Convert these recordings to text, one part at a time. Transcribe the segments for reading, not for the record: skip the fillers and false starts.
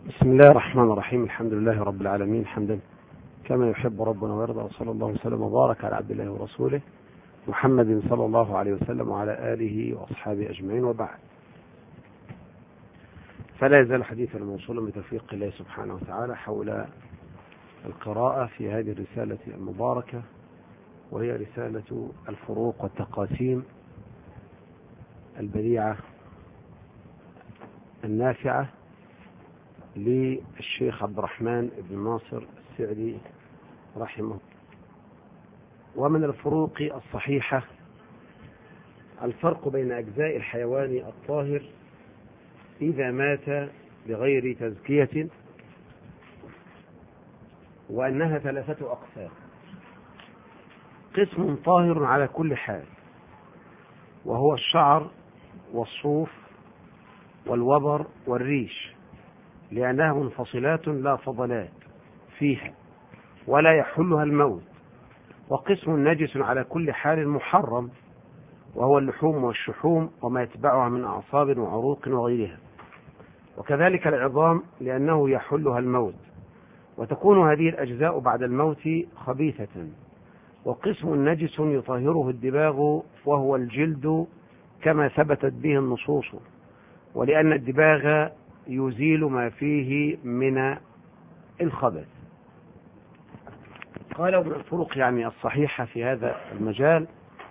بسم الله الرحمن الرحيم. الحمد لله رب العالمين حمدا كما يحب ربنا ويرضى، وصلى الله وسلم وبارك على عبد الله ورسوله محمد صلى الله عليه وسلم وعلى آله وأصحابه أجمعين، وبعد. فلا يزال حديثنا موصولا بتوفيق الله سبحانه وتعالى حول القراءة في هذه الرسالة المباركة، وهي رسالة الفروق والتقاسيم البديعة النافعة للشيخ عبد الرحمن بن ناصر السعدي رحمه. ومن الفروق الصحيحة الفرق بين أجزاء الحيوان الطاهر إذا مات بغير تزكية، وأنها ثلاثة أقسام: قسم طاهر على كل حال، وهو الشعر والصوف والوبر والريش، لأنها منفصلات لا فضلات فيها ولا يحلها الموت. وقسم نجس على كل حال محرم، وهو اللحوم والشحوم وما يتبعها من أعصاب وعروق وغيرها، وكذلك العظام لأنه يحلها الموت، وتكون هذه الأجزاء بعد الموت خبيثة. وقسم نجس يطهره الدباغ، وهو الجلد كما ثبتت به النصوص، ولأن الدباغ يزيل ما فيه من الخبث. قالوا من الفروق يعني الصحيحة في هذا المجال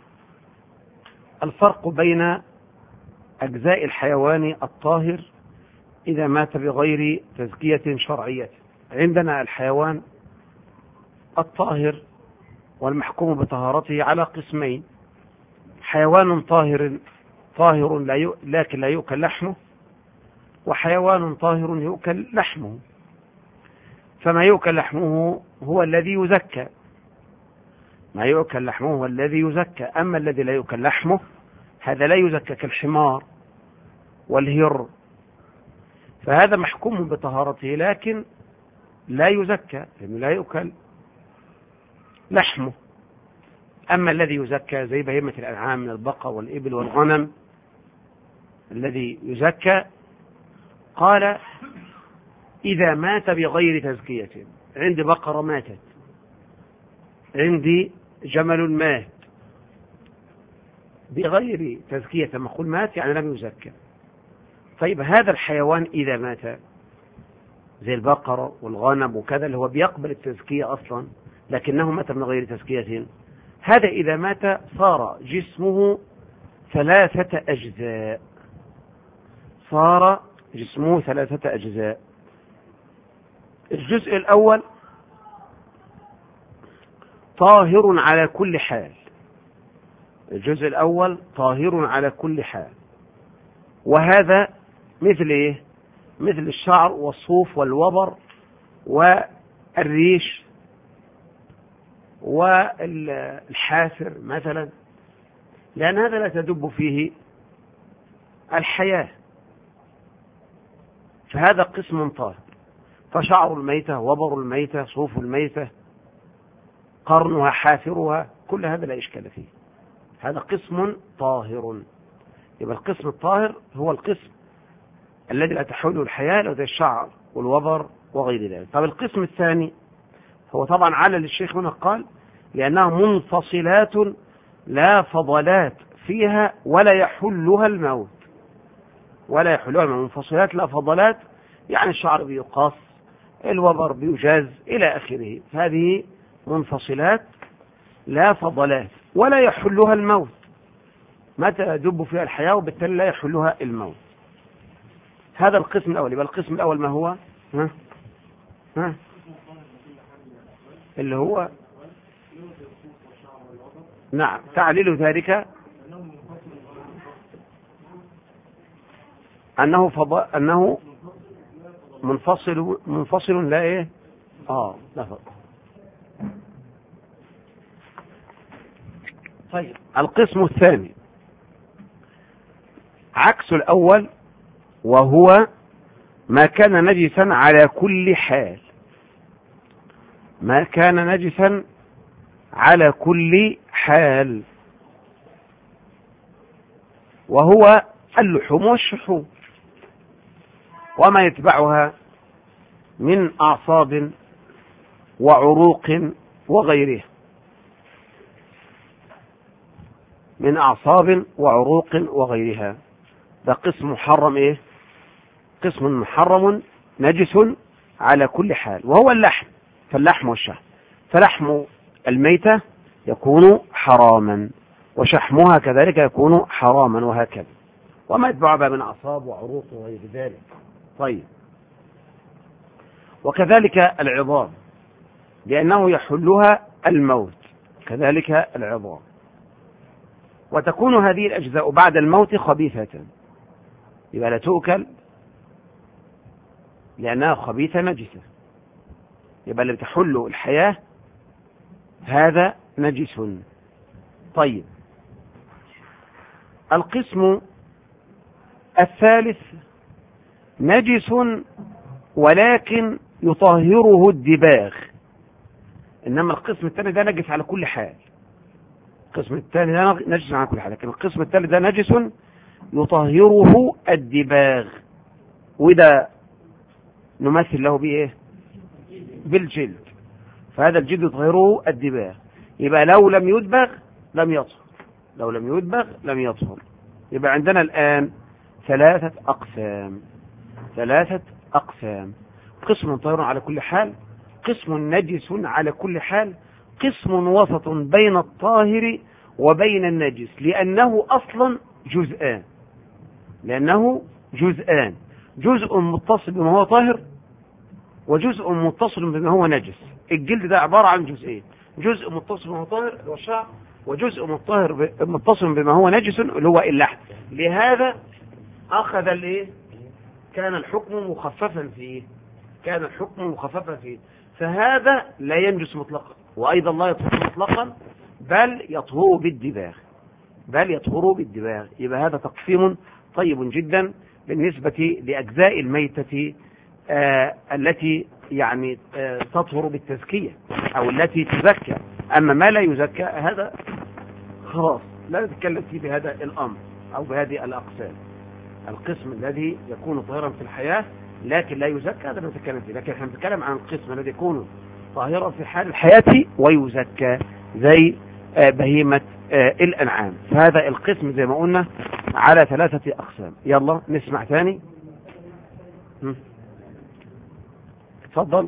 الفرق بين أجزاء الحيوان الطاهر إذا مات بغير تزكية شرعية. عندنا الحيوان الطاهر والمحكوم بطهارته على قسمين: حيوان طاهر لكن لا يؤكل لحمه، وحيوان طاهر يؤكل لحمه. فما يؤكل لحمه هو الذي يزكى، ما يؤكل لحمه هو الذي يزكى. أما الذي لا يؤكل لحمه هذا لا يزكى، كالحمار والهر، فهذا محكوم بطهارته لكن لا يزكى لأنه لا يؤكل لحمه. أما الذي يزكى زي بهيمة الأنعام من البقر والإبل والغنم الذي يزكى، قال إذا مات بغير تزكية. عندي بقرة ماتت، عندي جمل مات بغير تزكية، لما أقول مات يعني لم يزكى. طيب هذا الحيوان إذا مات زي البقرة والغنم وكذا اللي هو بيقبل التزكية أصلا لكنه مات من غير تزكية، هذا إذا مات صار جسمه ثلاثة أجزاء، صار جسمه ثلاثة أجزاء. الجزء الأول طاهر على كل حال، الجزء الأول طاهر على كل حال، وهذا مثل إيه؟ مثل الشعر والصوف والوبر والريش والحافر مثلا، لأن هذا لا تدب فيه الحياة، فهذا قسم طاهر. فشعر الميتة، وبر الميتة، صوف الميتة، قرنها، حافرها، كل هذا لا إشكال فيه، هذا قسم طاهر. يبقى القسم الطاهر هو القسم الذي لا تحوله الحياة، لو زي الشعر والوبر وغير ذلك. طب القسم الثاني هو طبعا على الشيخ هنا قال لأنها منفصلات لا فضلات فيها ولا يحلها الموت، ولا يحلها الموت. منفصلات لا فضلات يعني الشعر بيقص، الوبر بيجاز إلى آخره، هذه منفصلات لا فضلات ولا يحلها الموت، متى يدب فيها الحياة وبالتالي لا يحلها الموت. هذا القسم الأول. يبقى القسم الأول ما هو؟ اللي هو نعم تعليل ذلك أنه منفصل لا إيه؟ لا فرق. طيب القسم الثاني عكس الأول، وهو ما كان نجسا على كل حال، ما كان نجسا على كل حال، وهو اللحوم والشحوم وما يتبعها من أعصاب وعروق وغيرها، من أعصاب وعروق وغيرها. ده قسم محرم إيه؟ قسم محرم نجس على كل حال، وهو اللحم، فاللحم والشحم، فلحم الميتة يكون حراما، وشحمها كذلك يكون حراما، وهكذا، وما يتبع بها من أعصاب وعروق وغير ذلك. طيب، وكذلك العظام، لأنه يحلها الموت، كذلك العظام. وتكون هذه الأجزاء بعد الموت خبيثة، يبقى لا تؤكل لأنها خبيثة نجسة، يبقى اللي بتحل الحياة هذا نجس. طيب، القسم الثالث نجس ولكن يطهره الدباغ، إنما القسم الثاني ده نجس على كل حال. القسم الثاني ده نجس على كل حال، لكن القسم الثالث ده نجس يطهره الدباغ، وده نمثل له بإيه؟ بالجلد، فهذا الجلد يطهره الدباغ، يبقى لو لم يدبغ لم يطهر، لو لم يدبغ لم يطهر. يبقى عندنا الآن ثلاثة أقسام: قسم طاهر على كل حال، قسم نجس على كل حال، قسم وسط بين الطاهر وبين النجس، لأنه أصلا جزءان، جزء متصل بما هو طاهر، وجزء متصل بما هو نجس. الجلد ده عبارة عن جزئين: جزء متصل بما هو طاهر اللي هو الشعر، وجزء متصل بما هو نجس اللي هو اللحم. لهذا أخذ الايه؟ كان الحكم مخففا فيه، فهذا لا ينجس مطلقا، وأيضا لا يطهر مطلقا، بل يطهر بالدباغ. يبقى هذا تقسيم طيب جدا بالنسبة لأجزاء الميتة التي يعني تطهر بالتزكية أو التي تزكى. أما ما لا يزكى هذا خلاص لا نتكلم فيه بهذا الأمر أو بهذه الأقسام. القسم الذي يكون طاهرا في الحياة لكن لا يزكى هذا نتكلم فيه، لكن احنا نتكلم عن القسم الذي يكون طاهرا في حال الحياة ويزكى زي بهيمة الأنعام. فهذا القسم زي ما قلنا على 3 أقسام. يلا نسمع ثاني. اتفضل.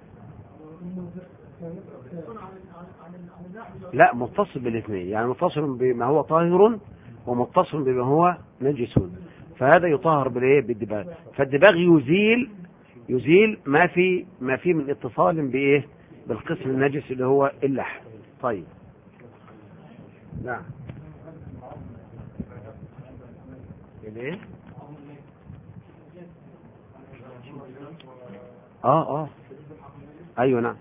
لا، متصل بالاثنين، يعني متصل بما هو طاهر ومتصل بما هو نجس، فهذا يطهر بالدباغ. فالدباغ يزيل ما في من اتصال بايه؟ بالقسم النجس اللي هو اللحم. طيب، نعم. الايه؟ ايوه نعم،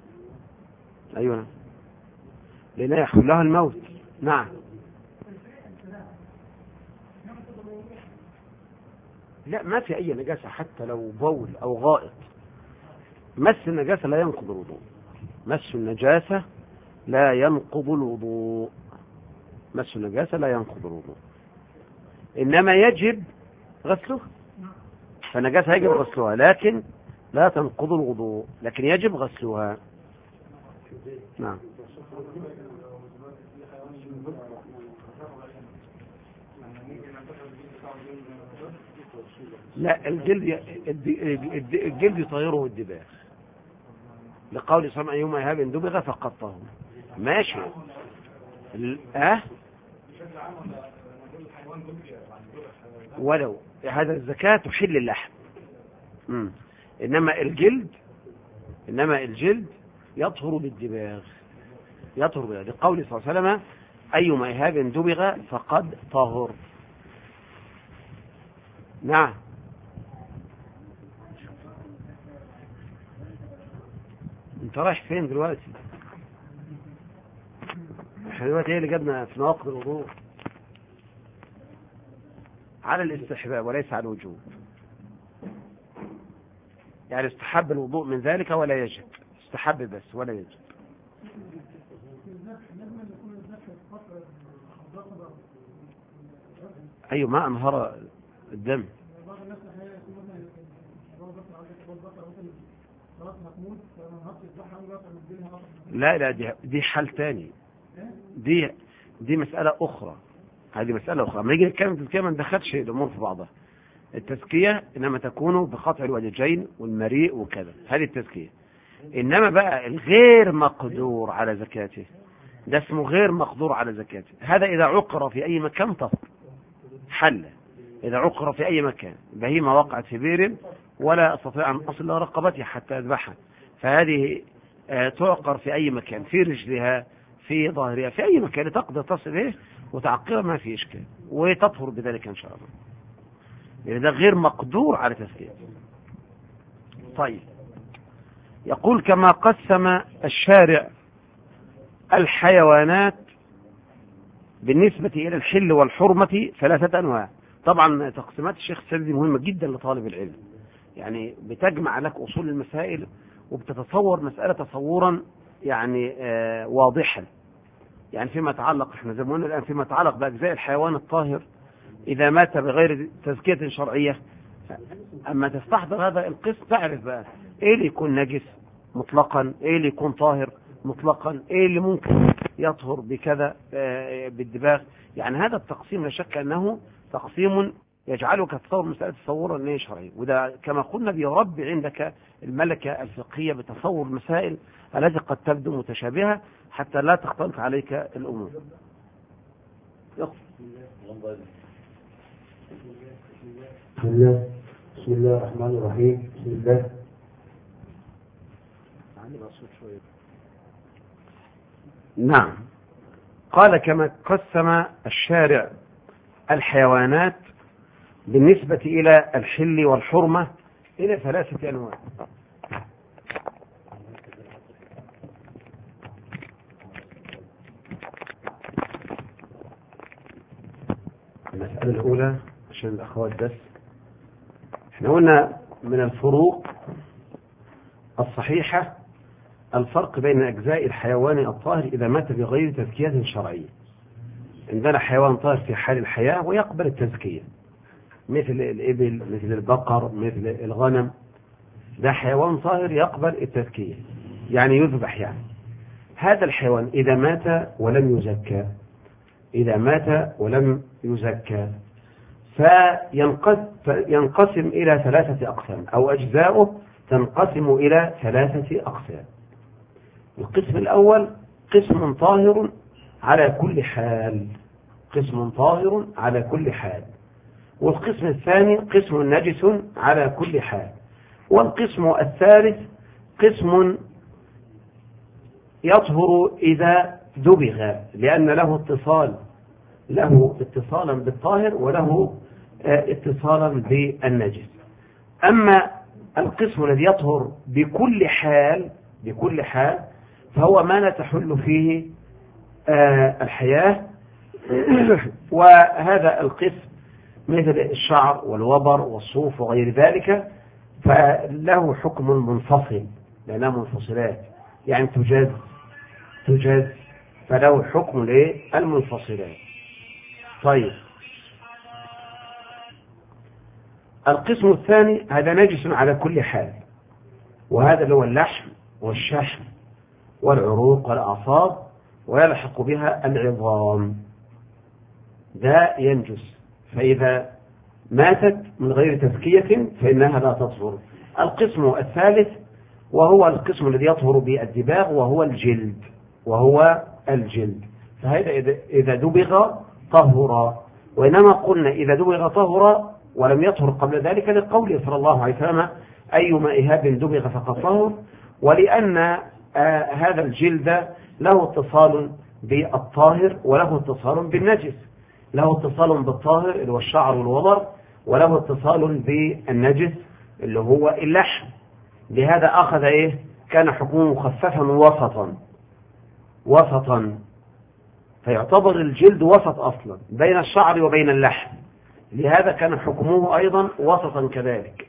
لأنها يحلها الموت. نعم. لا، ما في أي نجاسة حتى لو بول أو غائط. مس النجاسة لا ينقض الوضوء، إنما يجب غسله، فالنجاسة يجب غسلها لكن لا تنقض الوضوء، لكن يجب غسلها. نعم. لا، الجلد يطهره الدباغ، لقول صلى الله عليه وسلم: أيما إهاب دبغ فقد طهر. ماشي. ولو هذا الزكاة تحل اللحم، إنما الجلد يطهر بالدباغ، لقول صلى الله عليه وسلم: أيما إهاب دبغ فقد طهر. نعم. انت رايح فين دلوقتي؟ احنا دلوقتي ايه اللي جبنا في نواقض الوضوء؟ على الاستحباب وليس على الوجوب، يعني استحب الوضوء من ذلك ولا يجب، استحب بس ولا يجب. أي ما أنهر الدم. لا دي حال تاني، دي مسألة أخرى. هذه مسألة أخرى. لما نيجي نتكلم التزكية ما ندخلش الأمور في بعضها. التزكية إنما تكون بقطع الوجهين والمريء وكذا، هذه التزكية. إنما بقى الغير مقدور على زكاته ده اسمه غير مقدور على زكاته. هذا إذا عقر في أي مكان طهر حل. إذا عقر في أي مكان، بهيمة وقعت في بير ولا أستطيع أن أصل رقبتها حتى أذبحها، فهذه تعقر في أي مكان، في رجلها في ظهرها في أي مكان تقدر تصل إليه وتعقرها، ما في إشكال وتطهر بذلك إن شاء الله. يعني ده غير مقدور على تزكيته. طيب، يقول كما قسم الشارع الحيوانات بالنسبة إلى الحل والحرمة 3 أنواع. طبعا تقسيمات الشيخ السيدي مهمة جدا لطالب العلم، يعني بتجمع لك أصول المسائل وبتتصور مسألة تصورا يعني واضحا. يعني فيما يتعلق، احنا زي ما قلنا الآن، فيما يتعلق بأجزاء الحيوان الطاهر إذا مات بغير تزكية شرعية، أما تستحضر هذا القسم تعرف بقى إيه اللي يكون نجس مطلقا، إيه اللي يكون طاهر مطلقا، إيه اللي ممكن يطهر بكذا بالدباغ. يعني هذا التقسيم لا شك أنه تقسيم يجعلك تصور مسألة تصورا أنه شرعي، وده كما قلنا بيربي عندك الملكة الفقهية بتصور المسائل التي قد تبدو متشابهة حتى لا تختلط عليك الأمور. بسم الله الرحمن الرحيم. بسم الله. نعم، قال كما قسم الشارع الحيوانات بالنسبة إلى الحل والحرمة إلى 3 أنواع. المسألة الأولى عشان الأخوات بس، احنا قلنا من الفروق الصحيحة الفرق بين أجزاء الحيوان الطاهر إذا مات بغير تزكية شرعية. عندنا حيوان طاهر في حال الحياة ويقبل التزكية، مثل الإبل، مثل البقر، مثل الغنم، ده حيوان طاهر يقبل التزكية، يعني يذبح. يعني هذا الحيوان إذا مات ولم يزكى، إذا مات ولم يزكى فينقسم إلى 3 أقسام، أو أجزاؤه تنقسم إلى 3 أقسام. القسم الأول قسم طاهر على كل حال، قسم طاهر على كل حال. والقسم الثاني قسم نجس على كل حال. والقسم الثالث قسم يطهر إذا دبغ، لأن له اتصالا بالطاهر وله اتصالا بالنجس. أما القسم الذي يطهر بكل حال فهو ما لا تحل فيه الحياة، وهذا القسم مثل الشعر والوبر والصوف وغير ذلك فله حكم منفصل، لأنها منفصلات، يعني تجاز فله حكم للمنفصلات. طيب، القسم الثاني هذا نجس على كل حال، وهذا اللي هو اللحم والشحم والعروق والأعصاب ويلحق بها العظام، ده ينجس، فإذا ماتت من غير تزكية فإنها لا تطهر. القسم الثالث وهو القسم الذي يطهر بالدباغ وهو الجلد، فهذا إذا دبغ طهر. وإنما قلنا إذا دبغ طهر ولم يطهر قبل ذلك لقوله صلى الله عليه وسلم أيما إهاب دبغ فقد طهر، ولأن هذا الجلد له اتصال بالطاهر وله اتصال بالنجس، له اتصال بالطاهر اللي هو الشعر والوبر، وله اتصال بالنجس اللي هو اللحم. لهذا أخذ كان حكمه مخففا وسطا، فيعتبر الجلد وسط أصلا بين الشعر وبين اللحم، لهذا كان حكمه أيضا وسطا كذلك.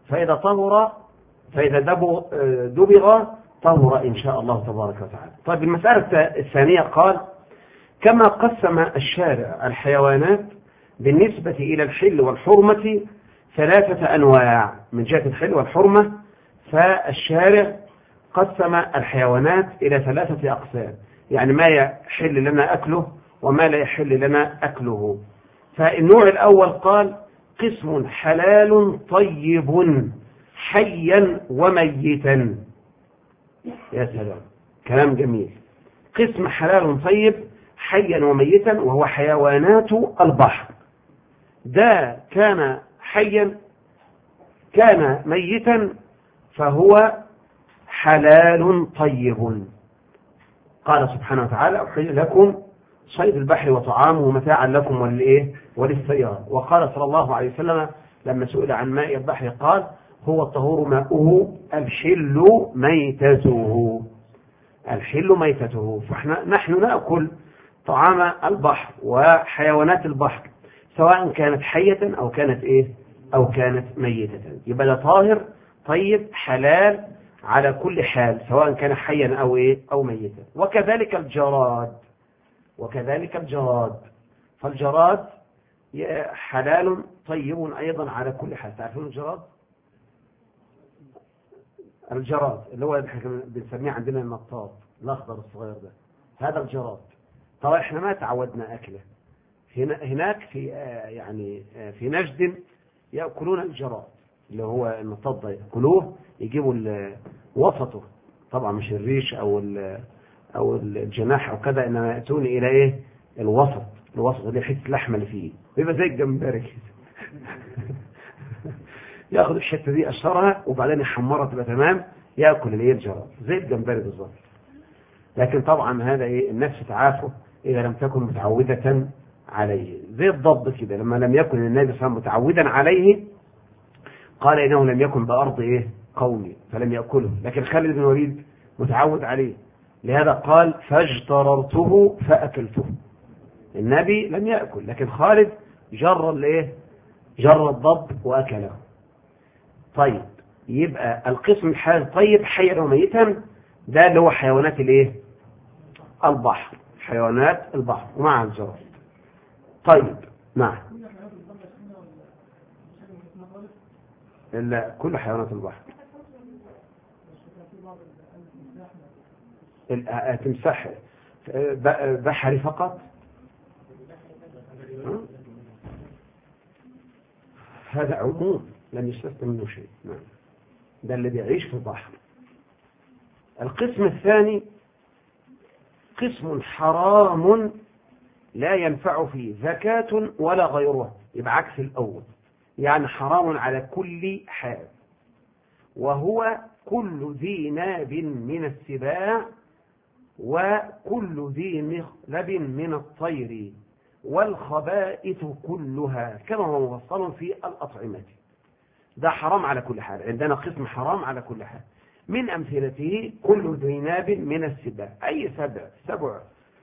فإذا دبغ طهر إن شاء الله تبارك وتعالى. طيب، المسألة الثانية قال كما قسم الشارع الحيوانات بالنسبة إلى الحل والحرمة 3 أنواع. من جهة الحل والحرمة فالشارع قسم الحيوانات إلى 3 أقسام، يعني ما يحل لنا أكله وما لا يحل لنا أكله. فالنوع الأول قال قسم حلال طيب حيا وميتا. يا سلام، كلام جميل. قسم حلال طيب حيا وميتا، وهو حيوانات البحر. ده كان حيا كان ميتا فهو حلال طيب. قال سبحانه وتعالى أحل لكم صيد البحر وطعامه متاعا لكم وللسيارة. وقال صلى الله عليه وسلم لما سئل عن ماء البحر قال هو الطهور ماؤه الحل ميتته. الحل ميتته. فنحن نأكل طعام البحر وحيوانات البحر سواء كانت حية أو كانت ميتة. يبقى ده طاهر طيب حلال على كل حال سواء كان حيا أو ميتا. وكذلك الجراد. فالجراد حلال طيب أيضا على كل حال. تعرفون الجراد اللي هو بنسميه عندنا النطاط الأخضر الصغير ده، هذا الجراد. طبعا احنا ما تعودنا أكله. هناك في نجد يأكلون الجراد اللي هو النطاط ده، يأكلوه يجيبوا وسطه، طبعا مش الريش أو الجناح أو كذا، إنما يأتون إلى الوسط اللي حته اللحمة اللي فيه، بيبقى زي الجمبري كده. ياخد الحته دي قشرها وبعدين يحمرها تبقى تمام، ياكل الجراد زي الجمبري بالظبط. لكن طبعا هذا النفس تعافه اذا لم تكن متعوده عليه، زي الضب كده لما لم يكن النبي صلى الله عليه وسلم متعودا عليه قال انه لم يكن بارض قومي فلم ياكله، لكن خالد بن الوليد متعود عليه، لهذا قال فاجتررته فاكلته. النبي لم ياكل لكن خالد جر الضب واكله. طيب، يبقى القسم الحلال طيب حيا وميتا ده اللي هو حيوانات البحر، حيوانات البحر ومع الجراد. طيب نعم، إلا كل حيوانات البحر. تمساح بحري فقط، هذا عموم لم يستثنى منه شيء. نعم، ده اللي بيعيش في البحر. القسم الثاني قسم حرام لا ينفع فيه زكاة ولا غيرها، يبقى عكس الأول، يعني حرام على كل حال، وهو كل ذي ناب من السباع وكل ذي مخلب من الطير والخبائث كلها كما هو مفصل في الأطعمة. ده حرام على كل حال، عندنا قسم حرام على كل حال. من أمثلته كل ذي ناب من السباع، أي سبع،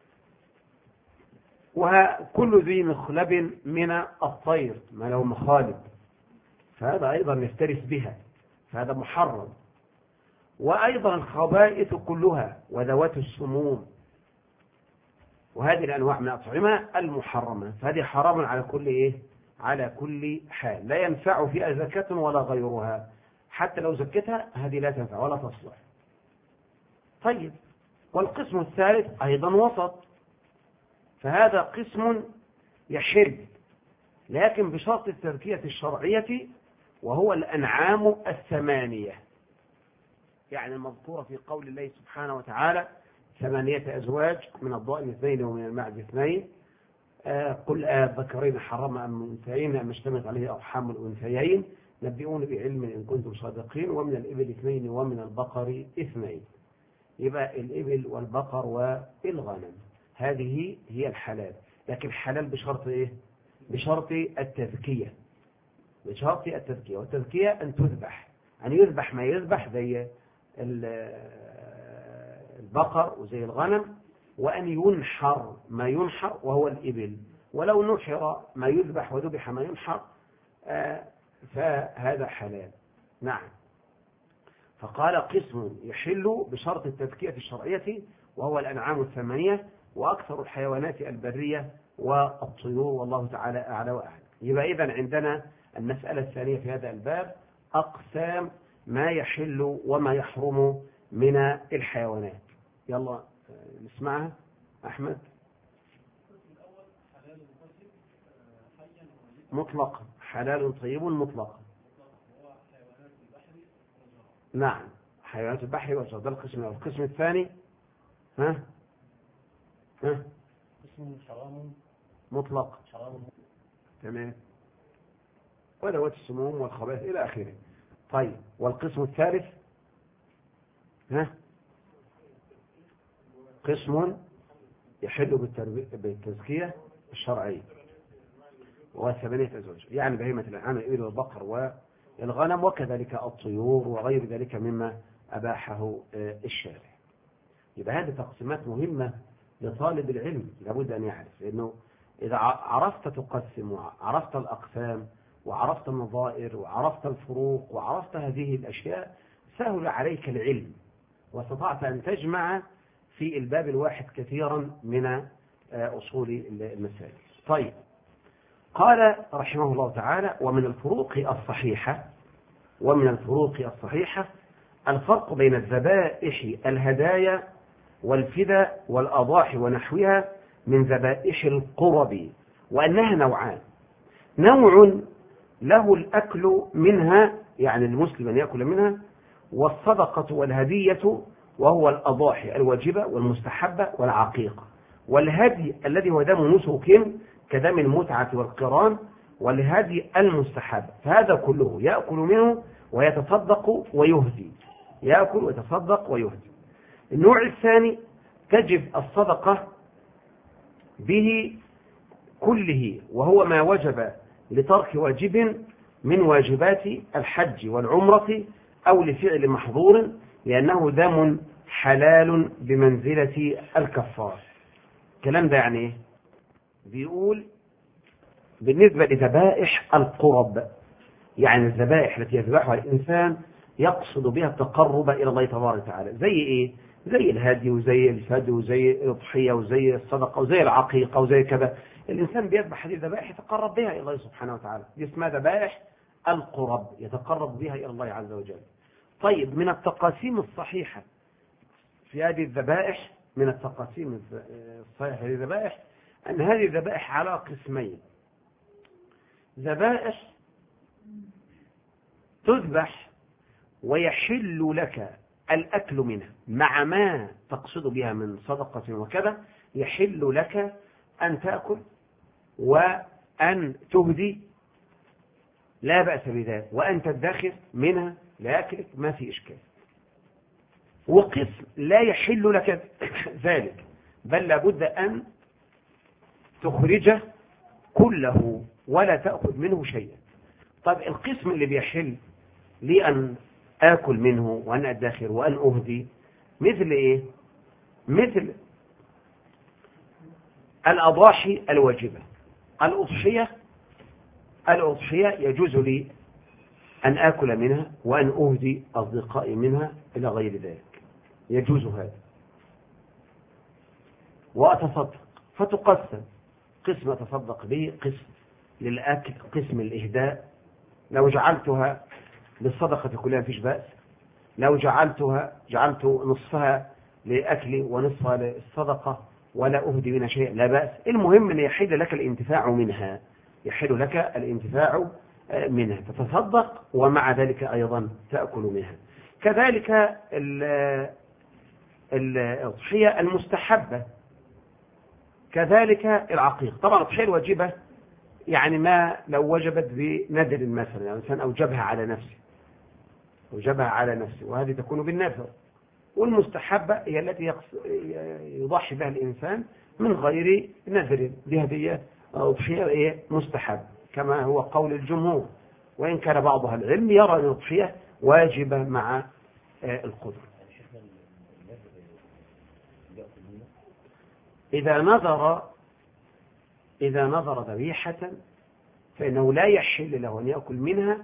وكل ذي مخلب من الطير ما له مخالب، فهذا أيضا يفترس بها، فهذا محرم. وأيضا الخبائث كلها وذوات السموم، وهذه الأنواع من الأطعمة المحرمة، فهذه حرام على كل حال، لا ينفع فيها زكاة ولا غيرها، حتى لو زكتها هذه لا تنفع ولا تصلح. طيب، والقسم الثالث أيضا وسط، فهذا قسم يحل لكن بشرط التزكية الشرعية، وهو الأنعام الثمانية، يعني المذكورة في قول الله سبحانه وتعالى 8 أزواج من الضأن 2 ومن المعز 2 قل الذكرين حرم أم الأنثيين أم اشتملت عليه أرحام الأنثيين نبئون بعلم إن كنتم صادقين ومن الإبل 2 ومن البقر 2. يبقى الإبل والبقر والغنم هذه هي الحلال، لكن حلال بشرط بشرط التذكية، والتذكية أن تذبح، أن يذبح ما يذبح زي البقر وزي الغنم، وأن ينحر ما ينحر وهو الإبل، ولو نحر ما يذبح وذبح ما ينحر فهذا حلال. نعم، فقال قسم يحل بشرط التذكية الشرعية وهو الأنعام الثمانية وأكثر الحيوانات البرية والطيور، والله تعالى أعلى وأعلم. يبقى إذن عندنا المسألة الثانية في هذا الباب أقسام ما يحل وما يحرم من الحيوانات. يلا نسمعها أحمد. مطلقا، حلال طيب مطلقا. نعم، حيوانات البحر والجو، ده القسم الأول. القسم الثاني اسم حرام مطلق، تمام، وذوات السموم والخبائث إلى آخره. طيب، والقسم الثالث قسم يحل بالتزكية الشرعية، وثمانية أزواج، يعني بهيمة الأنعام الإبل والبقر والغنم، وكذلك الطيور وغير ذلك مما أباحه الشارع. يبقى هذه تقسيمات مهمة لطالب العلم، لابد أن يعرف، لأنه إذا عرفت تقسم وعرفت الأقسام وعرفت النظائر وعرفت الفروق وعرفت هذه الأشياء سهل عليك العلم، واستطعت أن تجمع في الباب الواحد كثيرا من أصول المسائل. طيب، قال رحمه الله تعالى: ومن الفروق الصحيحة الفرق بين الذبائح الهدايا والفدى والأضاحي ونحوها من ذبائح القرب، وأنها نوعان: نوع له الأكل منها، يعني المسلم أن يأكل منها، والصدقة والهدية، وهو الأضاحي الواجبة والمستحبة والعقيقة، والهدي الذي هو دم نسك كدم المتعة والقران، والهدي المستحب، فهذا كله يأكل منه ويتصدق ويهدي، يأكل ويتصدق ويهدي. النوع الثاني تجب الصدقة به كله، وهو ما وجب لترك واجب من واجبات الحج والعمرة أو لفعل محظور، لأنه دم حلال بمنزلة الكفار. الكلام ده يعني ايه؟ بيقول بالنسبة لذبائح القرب، يعني الذبائح التي يذبحها الإنسان يقصد بها التقرب إلى الله تبارك وتعالى، زي إيه؟ زي الهدي وزي الفدي وزي الأضحية وزي الصدقة وزي العقيقة وزي كذا. الإنسان بيذبح هذه الذبائح يتقرب بها إلى الله سبحانه وتعالى، دي اسمها ذبائح القرب، يتقرب بها إلى الله عز وجل. طيب، من التقاسيم الصحيحة في هذه الذبائح، من التقاسيم الصحيحة في هذه الذبائح، أن هذه الذبائح على قسمين: ذبائح تذبح ويحل لك الأكل منها مع ما تقصد بها من صدقة وكذا، يحل لك أن تأكل وأن تهدي، لا بأس بذلك، وأن تدخر منها لأكلك، ما في إشكال. وقسم لا يحل لك ذلك، بل لابد أن تخرجه كله ولا تأخذ منه شيئا. طيب، القسم اللي بيحل لي أن آكل منه وأن أدخر وأن أهدي، مثل إيه؟ مثل الأضاحي الواجبة. الأضحية يجوز لي أن آكل منها وأن أهدي أصدقائي منها إلى غير ذلك، يجوز هذا. وأتصدق، فتقسم: قسم أتصدق به، قسم للأكل، قسم الإهداء. لو جعلتها للصدقة كلها فيش بأس، لو جعلت نصفها لأكلي ونصفها للصدقة ولا أهدي منها شيء، لا بأس. المهم أن يحل لك الانتفاع منها، يحل لك الانتفاع منها، تتصدق ومع ذلك أيضا تأكل منها. كذلك الأضحية المستحبة، كذلك العقيق. طبعا الأضحية الواجبة يعني ما لو وجبت بنذر مثلا، يعني الإنسان أوجبها على نفسه، وهذه تكون بالنذر. والمستحبة هي التي يضحي بها الإنسان من غير نذر، دي هدية أضحية مستحب كما هو قول الجمهور، وإن كان بعض أهل العلم يرى أن الأضحية واجبة مع القدرة. إذا نظر ذبيحة فإنه لا يحل له أن يأكل منها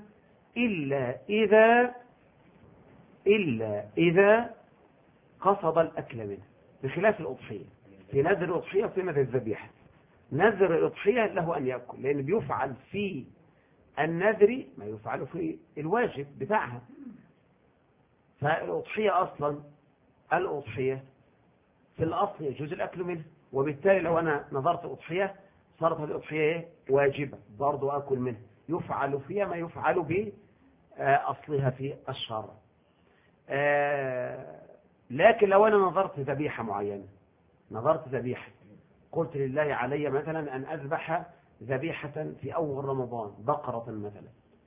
إلا إذا قصد الأكل منها، بخلاف الأضحية. في نذر الأضحية وفي نذر الذبيحة. نذر الأضحية له أن يأكل، لأن بيفعل في النذر ما يفعل في الواجب بتاعها، فالأضحية أصلا الأضحية في الأصل يجوز الأكل منها، وبالتالي لو أنا نظرت أضحية صارت هذه الأضحية واجبة برضو أكل منها، يفعل فيها ما يفعل بأصلها في الشرع. لكن لو أنا نظرت ذبيحة معينة، نظرت ذبيحة قلت لله علي مثلا أن أذبح ذبيحة في أول رمضان بقرة مثلا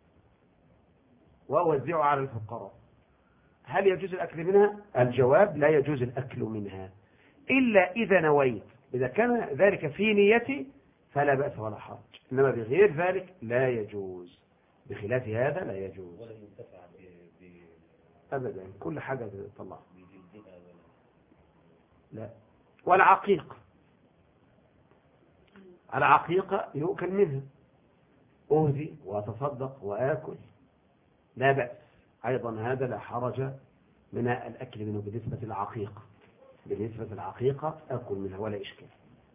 وأوزعها على الفقراء، هل يجوز الأكل منها؟ الجواب لا يجوز الأكل منها إلا إذا نويت، إذا كان ذلك في نيتي فلا بأس ولا حرج، إنما بغير ذلك لا يجوز، بخلاف هذا لا يجوز ولا ينتفع أبدا، كل حاجة تطلع لا. والعقيقة، العقيقة يؤكل منها، أهدي وأتصدق وآكل لا بأس أيضا، هذا لا حرج من الأكل منه بالنسبة للعقيقة، بالنسبة للعقيقة أكل منها ولا إشكال.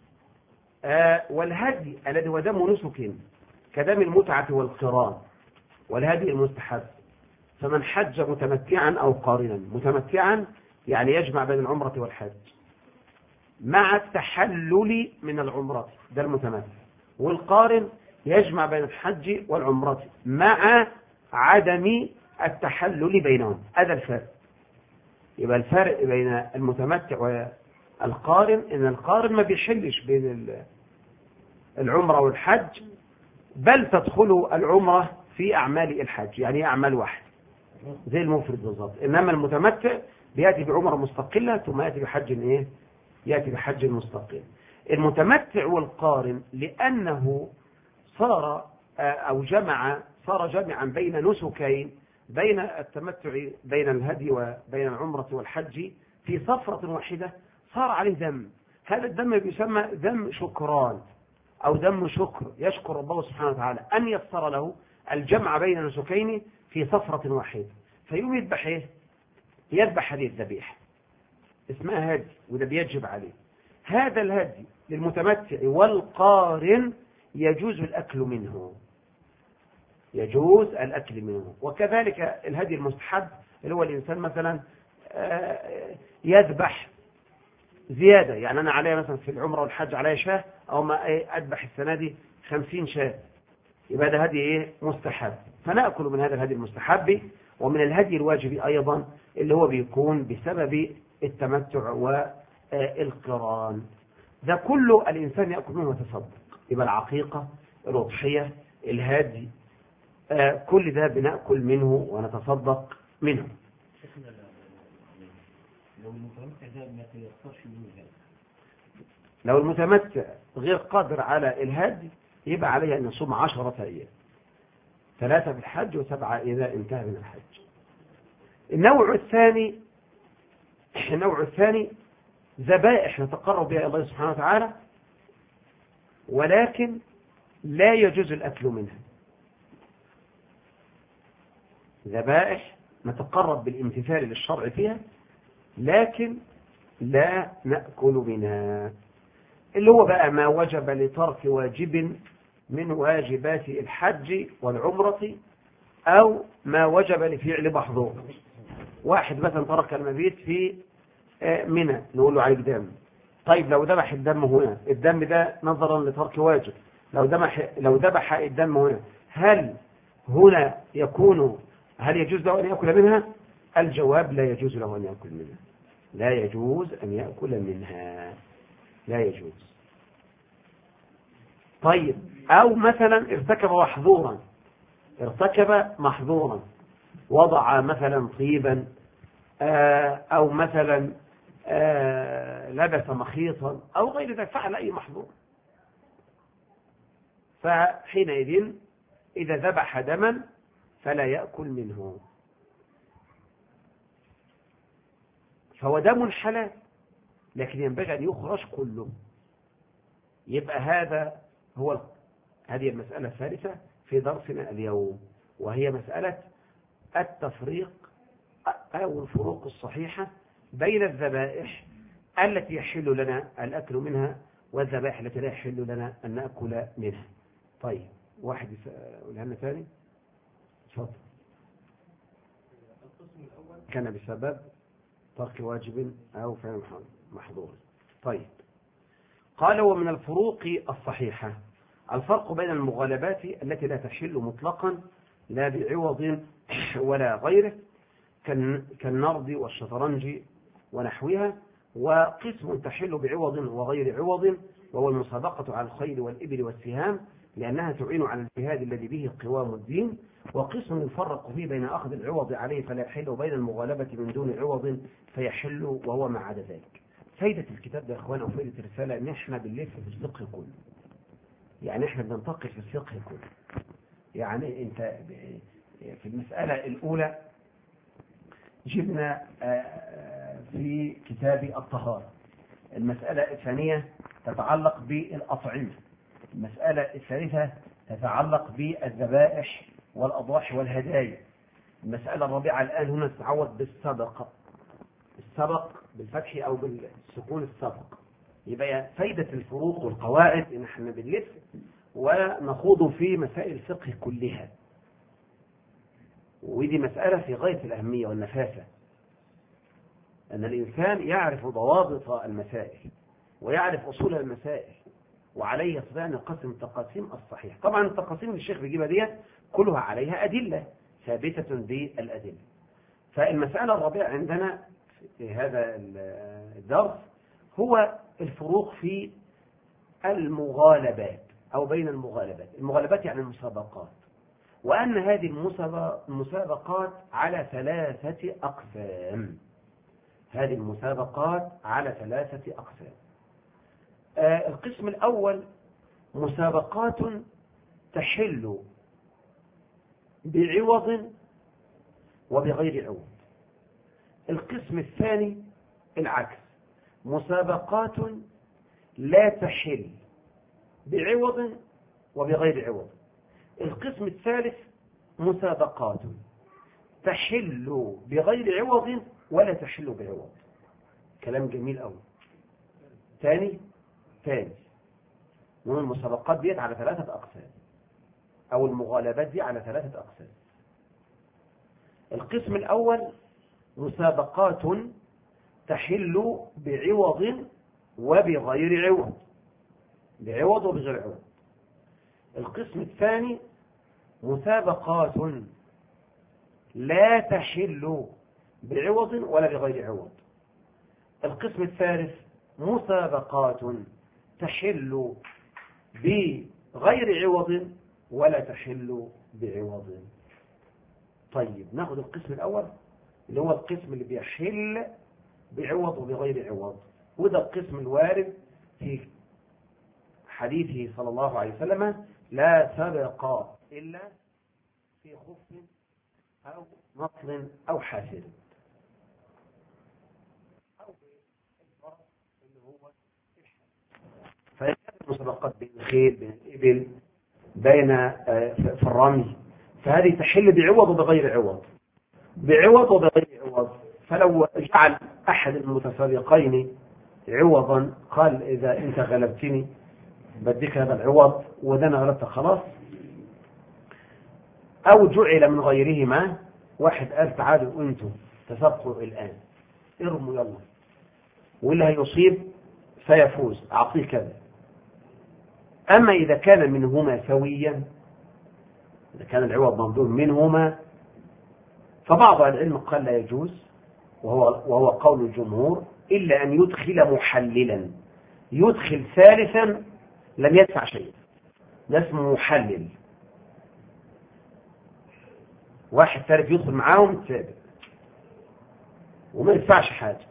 والهدي الذي هو دم نسك كدم المتعة والقران، والهدي المستحب، فمن حج متمتعا أو قارنا، متمتعا يعني يجمع بين العمرة والحج مع التحلل من العمرة، ده المتمتع، والقارن يجمع بين الحج والعمرة مع عدم التحلل بينهم، هذا الفرق. يبقى الفرق بين المتمتع والقارن ان القارن ما بيحلش بين العمرة والحج، بل تدخل العمرة في أعمال الحج، يعني أعمال واحد زي المفرد بالضبط، إنما المتمتع بيأتي بعمرة مستقلة ثم يأتي بحج إيه؟ يأتي بحج مستقل. المتمتع والقارن لأنه صار أو صار جمعا بين نسكين، بين التمتع بين الهدي وبين العمرة والحج في صفرة واحدة، صار عليه دم، هذا الدم بيسمى دم شكران أو دم شكر، يشكر الله سبحانه وتعالى أن يسر له الجمع بين نسكين في صفرة واحدة، فيوم يذبح إيه؟ يذبح هذه الذبيحة اسمها هدي، وده بيجب عليه. هذا الهدي للمتمتع والقارن يجوز الأكل منه، يجوز الأكل منه. وكذلك الهدي المستحب اللي هو الإنسان مثلا يذبح زيادة، يعني أنا عليها مثلا في العمرة والحج عليها شاه، أو ما أذبح السنة دي 50 شاه، يبقى ده هدي إيه؟ مستحب، فنأكل من هذا الهدي المستحب. ومن الهدي الواجب أيضا اللي هو بيكون بسبب التمتع والقران، ده كله الإنسان يأكل منه ويتصدق، يبقى العقيقة، الأضحية، الهدي، كل ده بنأكل منه ونتصدق منه. لو المتمتع ده ما يقدرش منه، لو المتمتع غير قادر على الهدي يبقى عليه أن يصوم 10 أيام، 3 في الحج و7 إذا انتهى من الحج. النوع الثاني ذبائح نتقرب بها الله سبحانه وتعالى، ولكن لا يجوز الأكل منها، ذبائح نتقرب بالامتثال للشرع فيها لكن لا نأكل منها، اللي هو بقى ما وجب لترك واجب من واجبات الحج والعمرة، أو ما وجب لفعل محظور. واحد مثلا ترك المبيت في منى، نقول له عليك دم، طيب لو ذبح الدم هنا، الدم ده نظرا لترك واجب، لو ذبح الدم هنا، هل يجوز له أن يأكل منها؟ الجواب لا يجوز له أن يأكل منها، لا يجوز أن يأكل منها، لا يجوز. طيب أو مثلا ارتكب محظورا، وضع مثلا طيبا، أو مثلا لبس مخيطا أو غير ذلك، فعل أي محظور، فحينئذ إذا ذبح دما فلا يأكل منه، فهو دم حلال لكن ينبغي أن يخرج كله. يبقى هذه المسألة الثالثة في درسنا اليوم، وهي مسألة التفريق أو الفروق الصحيحة بين الذبائح التي يحل لنا الأكل منها والذبائح التي لا يحل لنا أن نأكل منها. طيب واحد يقولها لنا ثاني، اتفضل. القسم الأول كان بسبب ترك واجب أو فعل محظور. طيب، قال ومن الفروق الصحيحة الفرق بين المغالبات التي لا تحل مطلقا لا بعوض ولا غيره كالنرد والشطرنج ونحوها، وقسم تحل بعوض وغير عوض وهو المسابقة على الخيل والإبل والسهام لأنها تعين على الجهاد الذي به قوام الدين، وقسم يفرق فيه بين أخذ العوض عليه فلا يحل وبين المغالبة من دون عوض فيحل وهو ما عدا ذلك. فايدة الكتاب ده يا إخوان أو فايدة الرسالة إن إحنا بنلف في الفقه كله، يعني إحنا بننتقل في الفقه كله. يعني أنت في المسألة الأولى جبنا في كتاب الطهارة، المسألة الثانية تتعلق بالأطعمة، المسألة الثالثة تتعلق بالذبائح والأضاحي والهدايا، المسألة الرابعة الآن هنا تتعوض بالسبق، السبق بالفتح أو بالسكون السبق. يبقى فايدة الفروق والقواعد إن احنا بنلف ونخوض في مسائل الفقه كلها، ودي مسألة في غاية الأهمية والنفاسة، أن الإنسان يعرف ضوابط المسائل ويعرف أصول المسائل وعليه يستطيع أن يقسم التقاسيم الصحيح. طبعا التقاسيم اللي الشيخ بيجيبها دي كلها عليها أدلة ثابتة بالأدلة. فالمسألة الرابعة عندنا في هذا الدرس هو الفروق في المغالبات أو بين المغالبات. المغالبات يعني المسابقات، وأن هذه المسابقات على 3 أقسام. هذه المسابقات على 3 أقسام. القسم الأول مسابقات تحل بعوض وبغير عوض. القسم الثاني العكس، مسابقات لا تحل بعوض وبغير عوض. القسم الثالث مسابقات تحل بغير عوض ولا تحل بعوض. كلام جميل أوي. ثاني من المسابقات دي على 3 أقسام، أو المغالبات دي على 3 أقسام. القسم الأول مسابقات تحل بعوض وبغير عوض، بعوض وبغير عوض. القسم الثاني مسابقات لا تحل بعوض ولا بغير عوض. القسم الثالث مسابقات تحل بغير عوض ولا تحل بعوض. طيب، ناخذ القسم الأول اللي هو القسم اللي بيحل بعوض وبغير عوض، وده القسم الوارد في حديثه صلى الله عليه وسلم: لا سبق إلا في خف أو نطل أو حافر، أو بالفرس اللي هو فهذه المسابقات بين الخيل بين الإبل بين في الرمي، فهذه تحل بعوض وبغير عوض، بعوض وبغير عوض. فلو جعل أحد المتسابقين عوضا قال: إذا أنت غلبتني بديك هذا العوض وإذا أنا غلبتك خلاص، أو جعل من غيرهما، واحد قال: تعالوا أنتم تسابقوا الآن، ارموا يلا، واللي هيصيب سيفوز، أعطيه كذا. أما إذا كان منهما سويا، إذا كان العوض مبذول منهما، فبعض العلم قال لا يجوز، وهو قول الجمهور، إلا أن يدخل محللا، يدخل ثالثا لم يدفع شيء، ده اسمه محلل، واحد ثالث يدخل معاهم ثابت وما يدفعش حاجة.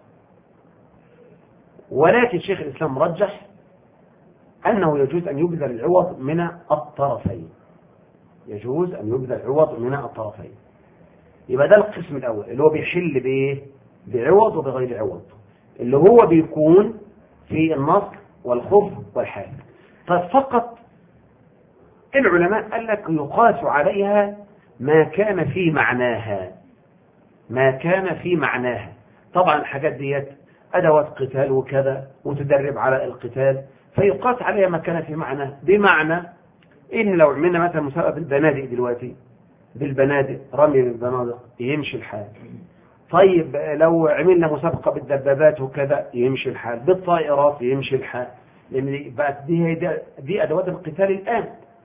ولكن شيخ الإسلام رجح أنه يجوز أن يبذل العوض من الطرفين، يجوز أن يبذل العوض من الطرفين. يبقى ده القسم الأول اللي هو بيحل بإيه؟ بعوض وبغير عوض، اللي هو بيكون في النصر والخف والحال. فقط العلماء قال لك يقاس عليها ما كان في معناها، ما كان في معناها. طبعا الحاجات ديت أدوات قتال وكذا وتدرب على القتال، فيقاس عليها ما كان في معناه. بمعنى إن لو عملنا مثلا مسابقة بالبنادق دلوقتي، بالبنادق، رمي بالبنادق، يمشي الحال. طيب لو عملنا مسابقة بالدبابات وكذا يمشي الحال، بالطائرات يمشي الحال، لأن بقت دي أدوات القتال الآن.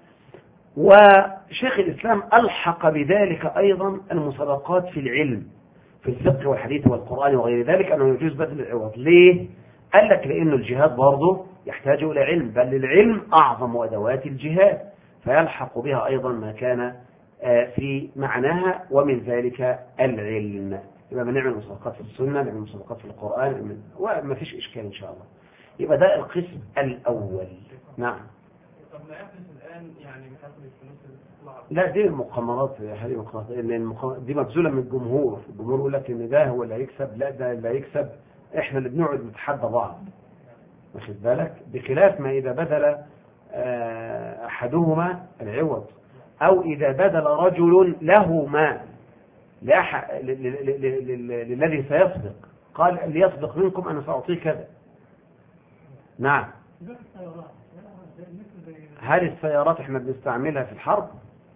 وشيخ الإسلام ألحق بذلك أيضا المسابقات في العلم، في الفقه والحديث والقرآن وغير ذلك، أنه يجوز بذل العوض. ليه؟ قال لك لأن الجهاد برضه يحتاج إلى علم، بل العلم أعظم أدوات الجهاد، فيلحق بها أيضا ما كان في معناها، ومن ذلك العلم. يبقى بنعمل مسابقات في السنة، نعمل مسابقات في القرآن، وما فيش إشكال إن شاء الله. يبقى ده القسم الأول. نعم. طب ما يحدث الآن يعني بحسب الفلوس اللي بتطلع؟ لا دي المقامرات يا حبيبي، مقامرات، لأن دي مبذولة من الجمهور يقول لك إن ده هو اللي هيكسب، لا ده اللي هيكسب، إحنا اللي بنقعد نتحدى بعض، واخد بالك؟ بخلاف ما إذا بذل أحدهما العوض، أو إذا بذل رجل له ما للذي سيسبق، قال اللي يسبق منكم أنا سأعطيه كذا. نعم. هل السيارات احنا بنستعملها في الحرب؟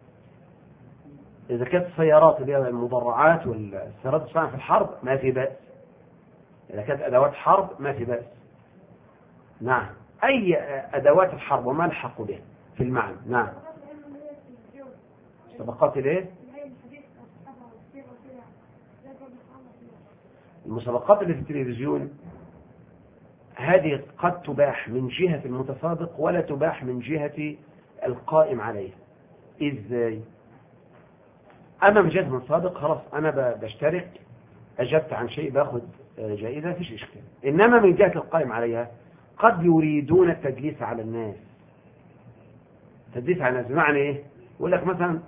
إذا كانت السيارات اللي هي المدرعات والسيارات بتستعمل في الحرب ما في بأس، إذا كانت أدوات حرب ما في بأس. نعم، أي أدوات الحرب وما الحق بها في المعنى. نعم. مسابقات الايه؟ المسابقات اللي في التلفزيون هذه قد تباح من جهة المتسابق ولا تباح من جهة القائم عليه. إزاي؟ أما من جهة المتسابق خلاص أنا بشترك، أجبت عن شيء باخد جائزة، فيش إشكال. إنما من جهة القائم عليها قد يريدون التدليس على الناس. تدليس على الناس بمعنى إيه؟ يقول لك مثلا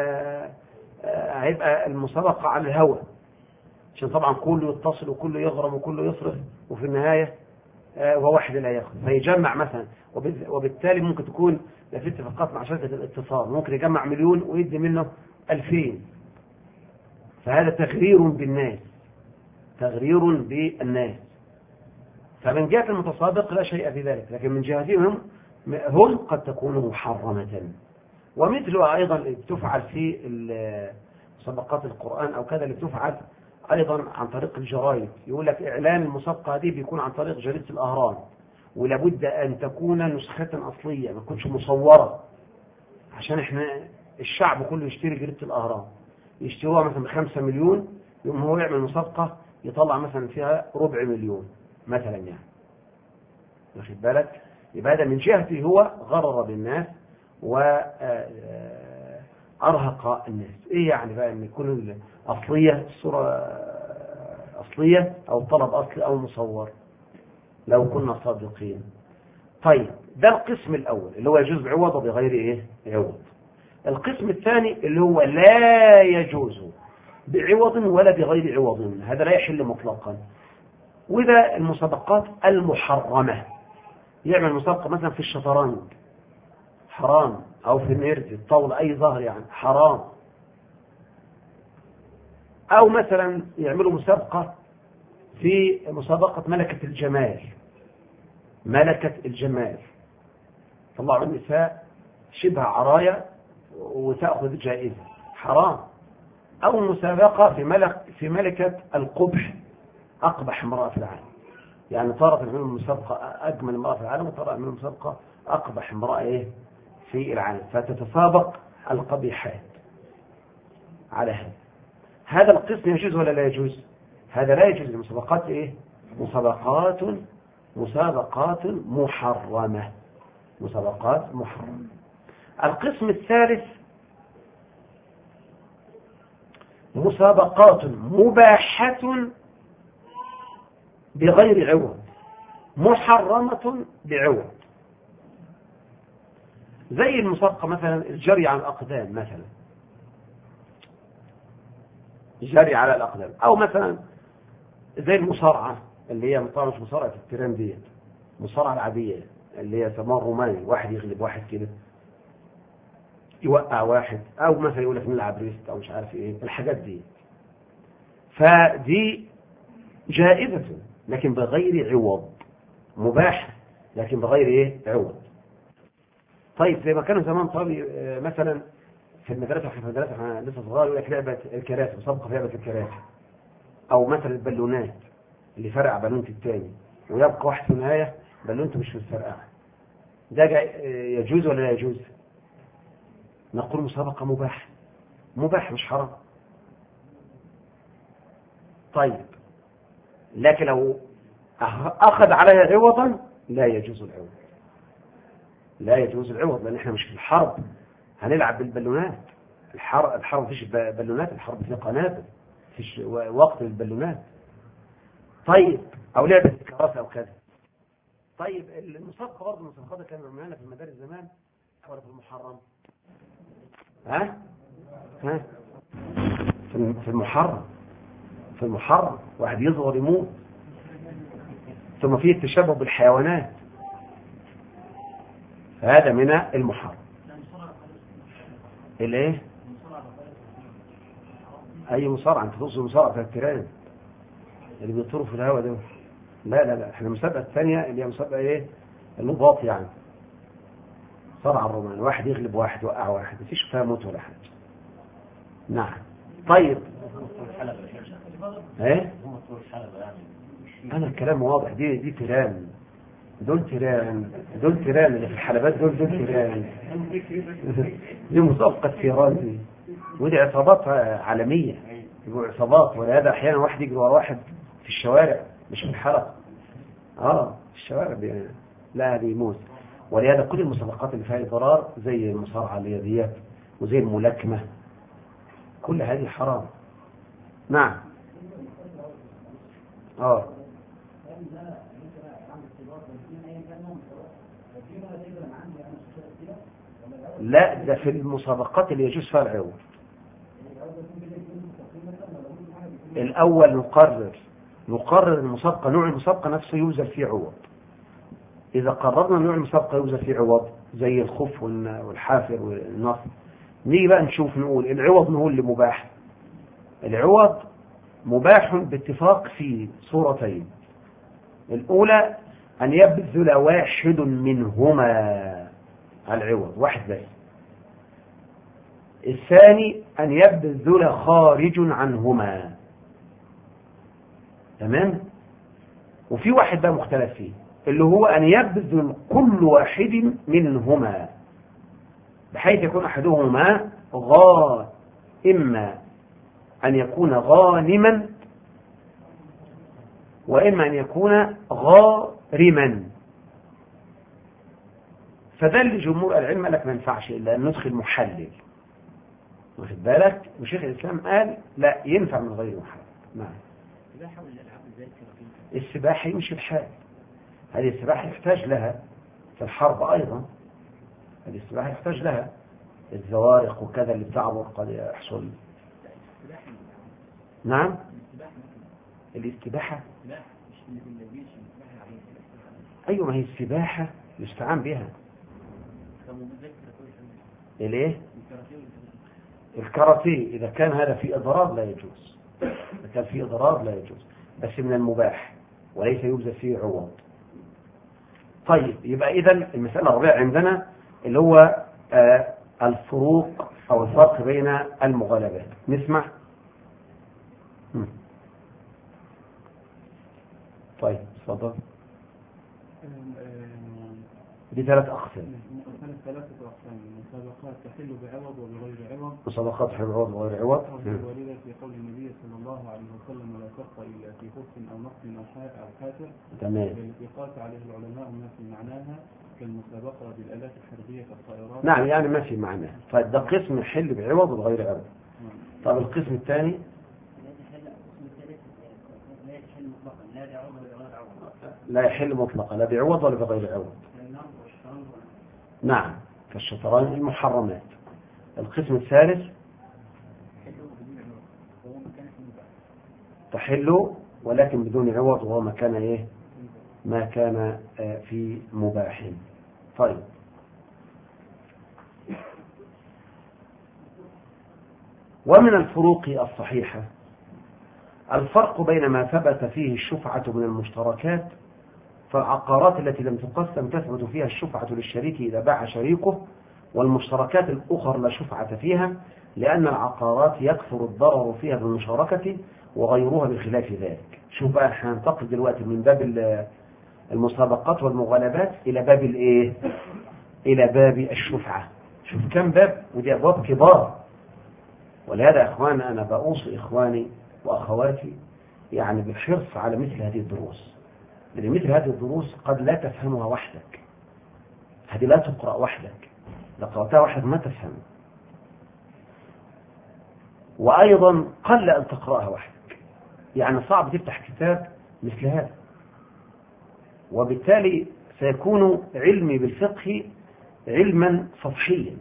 هيبقى المسابقة على الهواء، عشان طبعا كله يتصل وكله يغرم وكله يصرف، وفي النهاية هو واحد اللي هياخد، فيجمع مثلا، وبالتالي ممكن تكون في اتفاقات مع شركة الاتصال، ممكن يجمع 1,000,000 ويدي منه 2000. فهذا تغرير بالناس، تغرير بالناس. فمن جهة المتسابق لا شيء في ذلك، لكن من جهتهم هم قد تكون محرمة. ومثلها أيضا اللي بتفعل في مسابقات القرآن أو كذا، اللي بتفعل أيضا عن طريق الجرائد. يقول لك إعلان المسابقة دي بيكون عن طريق جريدة الأهرام، ولابد أن تكون نسخة أصلية، ما تكونش مصورة، عشان إحنا الشعب كله يشتري جريدة الأهرام، يشتروها مثلا ب5 مليون، يوم هو يعمل مسابقة يطلع مثلا فيها 250,000 مثلا، يعني واخد بالك؟ يبقى هذا من جهته هو غرر بالناس وأرهق الناس. إيه يعني بقى أن يكون الأصلية، الصورة أصلية أو طلب أصلي أو مصور لو كنا صادقين؟ طيب ده القسم الأول اللي هو يجوز بعوض وبغير إيه عوض. القسم الثاني اللي هو لا يجوز بعوض ولا بغير عوض، هذا لا يحل مطلقا. وإذا المسابقات المحرمة، يعمل مسابقة مثلا في الشطرنج حرام، أو في النرد الطاولة أي ظهر يعني حرام، أو مثلا يعملوا مسابقة في مسابقة ملكة الجمال، ملكة الجمال طلعوا النساء شبه عرايا وتأخذ جائزة، حرام. أو مسابقة في ملكة القبح، أقبح امرأة في العالم، يعني طارت تعملوا مسابقة أجمل امرأة في العالم، وطارت تعملوا مسابقة أقبح امرأة إيه في العالم، فتتسابق القبيحات على هذا القسم. يجوز ولا لا يجوز؟ هذا لا يجوز. المسابقات إيه؟ مسابقات محرمة، مسابقات محرمة. القسم الثالث مسابقات مباحة بغير عوض، محرمة بعوض. زي المسابقة مثلا الجري على الأقدام، مثلا الجري على الأقدام، أو مثلا زي المصارعة اللي هي مش مصارعة التيران ديت، المصارعة العادية اللي هي سماه الروماني، واحد يغلب واحد كده، يوقع واحد، أو مثلا يقول لك نلعب ريست أو مش عارف إيه الحاجات دي. فدي جائزة لكن بغير عوض، مباح لكن بغير إيه عوض. طيب زي ما كانوا زمان طالب مثلا في المدرسة، احنا لسه صغار، يقول لك لعبة الكراسي، مسابقة في لعبة الكراسي، أو مثلا البالونات اللي فرقع بالونة التاني ويبقى واحد في النهاية بالونته مش متفرقعة، ده يجوز ولا لا يجوز؟ نقول مسابقة مباح، مباح مش حرام. طيب لكن لو أخذ عليها عوضا لا يجوز العوض، لا يجوز العوض، لأن احنا مش في الحرب هنلعب بالبالونات. الحرب فيش بالونات، الحرب فيها قنابل، فيش وقت للبالونات. طيب أو لعبة الكراسة أو كذا. طيب المسابقة برضه المسابقات كانوا بيعملوها في المدارس زمان ولا في المحرم؟ ها في المحرم، في المحرم واحد يصغر يموت. ثم فيه التشبه بالحيوانات، هذا من المحرم. الايه؟ اي مصارعه؟ انت تقصد مصارعه التيران اللي بيطيروا في الهواء ده؟ لا احنا المسابقه الثانيه اللي هي مسابقه ايه؟ النباط يعني، صرع الرومان، واحد يغلب واحد يوقع واحد، مفيش فيها موت ولا حاجه. نعم. طيب ايه؟ انا الكلام واضح، دي تيران، دول تيران اللي في الحلبات، دول تيران. دي مسابقه تيران دي، ودي عصابات عالميه، يبقوا عصابات. ولهذا احيانا واحد يجري ورا واحد في الشوارع مش في الحلقه، الشوارع لا بيموت. ولهذا كل المسابقات اللي فيها ضرار زي المصارعه اليديات وزي الملاكمه كل هذه حرام. نعم. لا، ده في المسابقات اللي يجوز فيها العوض. الأول نقرر المسابقة، نوع المسابقة نفسه يوزن فيه عوض. إذا قررنا نوع المسابقة يوزن فيه عوض زي الخف والحافر والنصر، نيجي بقى نشوف نقول العوض هو اللي مباح. العوض مباح باتفاق في صورتين: الأولى أن يبذل واحد منهما العوض، واحد بس. الثاني أن يبذل خارج عنهما. تمام؟ وفي واحد بقى مختلف فيه، اللي هو أن يبذل كل واحد منهما، بحيث يكون أحدهما إما أن يكون غانما وإما أن يكون غارما. فذل جمهور العلم لك ما ينفعش إلا أن ندخل محلل، واخد بالك؟ وشيخ الإسلام قال لا، ينفع من غير محلل. نعم. السباحة يمشي الحال، هذه السباحة يحتاج لها في الحرب أيضا، هذه السباحة يحتاج لها، الزوارق وكذا اللي بتعبر قد يحصل. نعم. الاستباحة أيوة، ما هي السباحة يستعان بها. الايه؟ الكاراتيه إذا كان هذا في إضرار لا يجوز، إذا كان في إضرار لا يجوز، بس من المباح وليس يبذل فيه عوض. طيب، يبقى إذن المسألة الرابعة عندنا اللي هو الفروق أو الفرق بين المغالبات. نسمع. طيب تفضل. دي ثلاثة أقسام. مسابقات تحل بعوض وبغير عوض. مسابقات تحل بعوض وبغير عوض. والوالدة في قول النبي صلى الله عليه وسلم: لا تبقى إلا في خف أو نقل أو حافر. تمام. التي قاس عليه العلماء ما في معناها كالمسابقة بالآلات الحربية كالطائرات. نعم، يعني ما في معناه. طيب ده قسم يحل بعوض وبغير عوض. طيب القسم الثاني لا يحل مطلقا لا بعوض ولا بغير عوض. نعم، كالشطرنج المحرمات. القسم الثالث تحل ولكن بدون عوض، وهو ما كان ايه؟ ما كان في مباح. طيب، ومن الفروق الصحيحة الفرق بين ما ثبت فيه الشفعة من المشتركات، فالعقارات التي لم تقسم تثبت فيها الشفعة للشريك إذا باع شريكه، والمشتركات الأخرى لا شفعة فيها، لأن العقارات يكثر الضرر فيها بالمشاركة وغيرها بخلاف ذلك. شوف بقى، احنا هننتقل دلوقتي من باب المسابقات والمغالبات إلى باب الإيه؟ إلى باب الشفعة. شوف كم باب، ودي أبواب كبار. ولهذا يا إخوان أنا بأوصي إخواني وأخواتي يعني بالحرص على مثل هذه الدروس، لأن مثل هذه الدروس قد لا تفهمها وحدك. هذه لا تقرأ وحدك، لو قرأتها وحدك ما تفهم، وأيضا قل أن تقرأها وحدك. يعني صعب تفتح كتاب مثل هذا، وبالتالي سيكون علمي بالفقه علما سطحيا.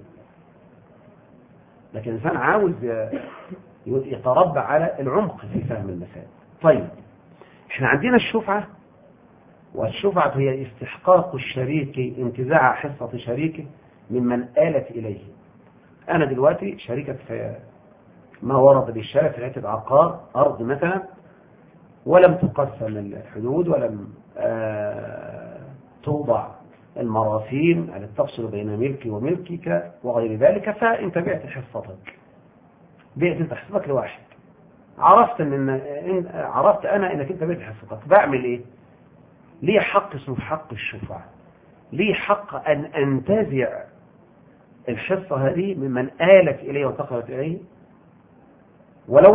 لكن الإنسان عاوز يتربع على العمق في فهم المسائل. طيب، احنا عندنا الشفعة، والشفعة هي استحقاق الشريك انتزاع حصة شريكه ممن آلت إليه. أنا دلوقتي شريكة في ما ورد بالشارع في عدة عقار، أرض مثلا، ولم تقسم الحدود، ولم توضع المراسيم التي تفصل بين ملكي وملكك وغير ذلك، فأنت بعت حصتك، بعت انت حصتك لواحد، عرفت أنا إنك أنت بعت حصتك، بعمل إيه؟ ليه حق اسمه حق الشفعة، ليه حق أن أنتزع الحصة هذه ممن آلت إليه وانتقلت إليه ولو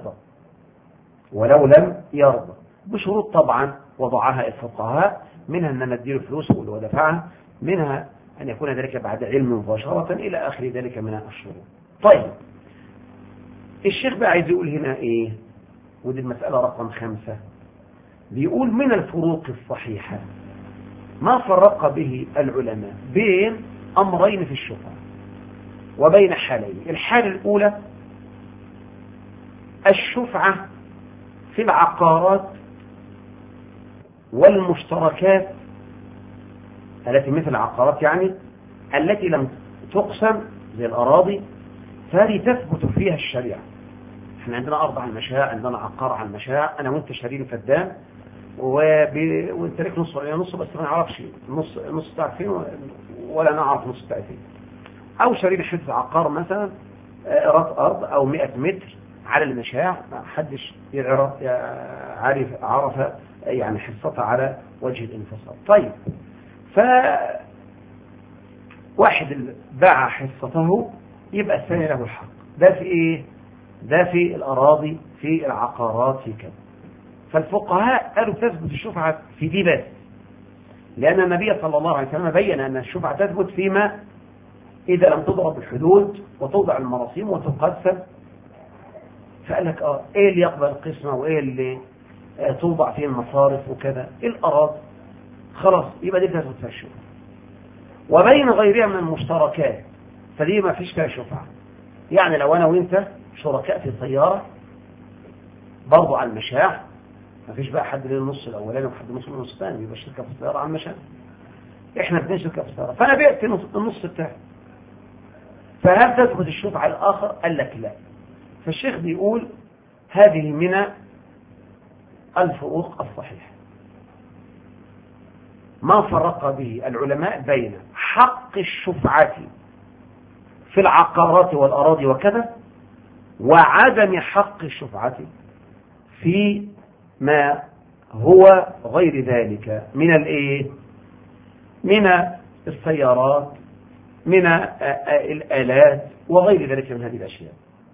لم يرضى بشروط طبعا وضعها الفقهاء، منها أن نديله فلوس ودفعها، منها أن يكون ذلك بعد علم مباشرة إلى آخر ذلك من الشروط. طيب، الشيخ بقى عايز يقول هنا إيه؟ ودي المسألة رقم 5. بيقول من الفروق الصحيحة ما فرق به العلماء بين أمرين في الشفعة وبين حالين. الحالة الأولى الشفعة في العقارات والمشتركات التي مثل العقارات، يعني التي لم تقسم زي الأراضي، فهذه تثبت فيها الشريعة. احنا عندنا أرض على المشاع، عندنا عقار على المشاع، أنا وانت شارين فدان، وانت لك نص بس ما نعرفش نص بتاعك فين، ولا نعرف نص بتاعك فين. أو شارين حتة عقار مثلا إيراد أرض أو 100 متر على المشاع، ما حدش عرف يعني حصتها على وجه الانفصال. طيب، واحد باع حصته يبقى الثاني له الحق. ده في ايه؟ ده في الأراضي، في العقارات، في كذا. فالفقهاء قالوا تثبت الشفعة في دي بس، لأن النبي صلى الله عليه وسلم بين أن الشفعة تثبت فيما إذا لم تضرب الحدود وتوضع المراسيم وتقسم. فقال لك ايه اللي يقبل القسمة وايه اللي توضع فيه المصارف وكذا، الأراضي، خلاص يبقى دي تثبت فيها الشفعة. وبين غيرها من المشتركات فدي ما فيش فيها شفعة. يعني لو أنا وإنت شركاء في سيارة برضو على المشاع، ما فيش بقى حد له النص الأولاني وحد نص النص الثاني، يبقى شركة في السيارة على المشاع، إحنا اثنين شركة في السيارة، فأنا بعت النص بتاعي، فهل تثبت الشفعة الآخر؟ قال لك لا. فالشيخ بيقول هذه من الفروق الصحيحة ما فرق به العلماء بين حق الشفعة في العقارات والأراضي وكذا، وعدم حق الشفعة في ما هو غير ذلك من الايه؟ من السيارات، من الآلات وغير ذلك من هذه الأشياء.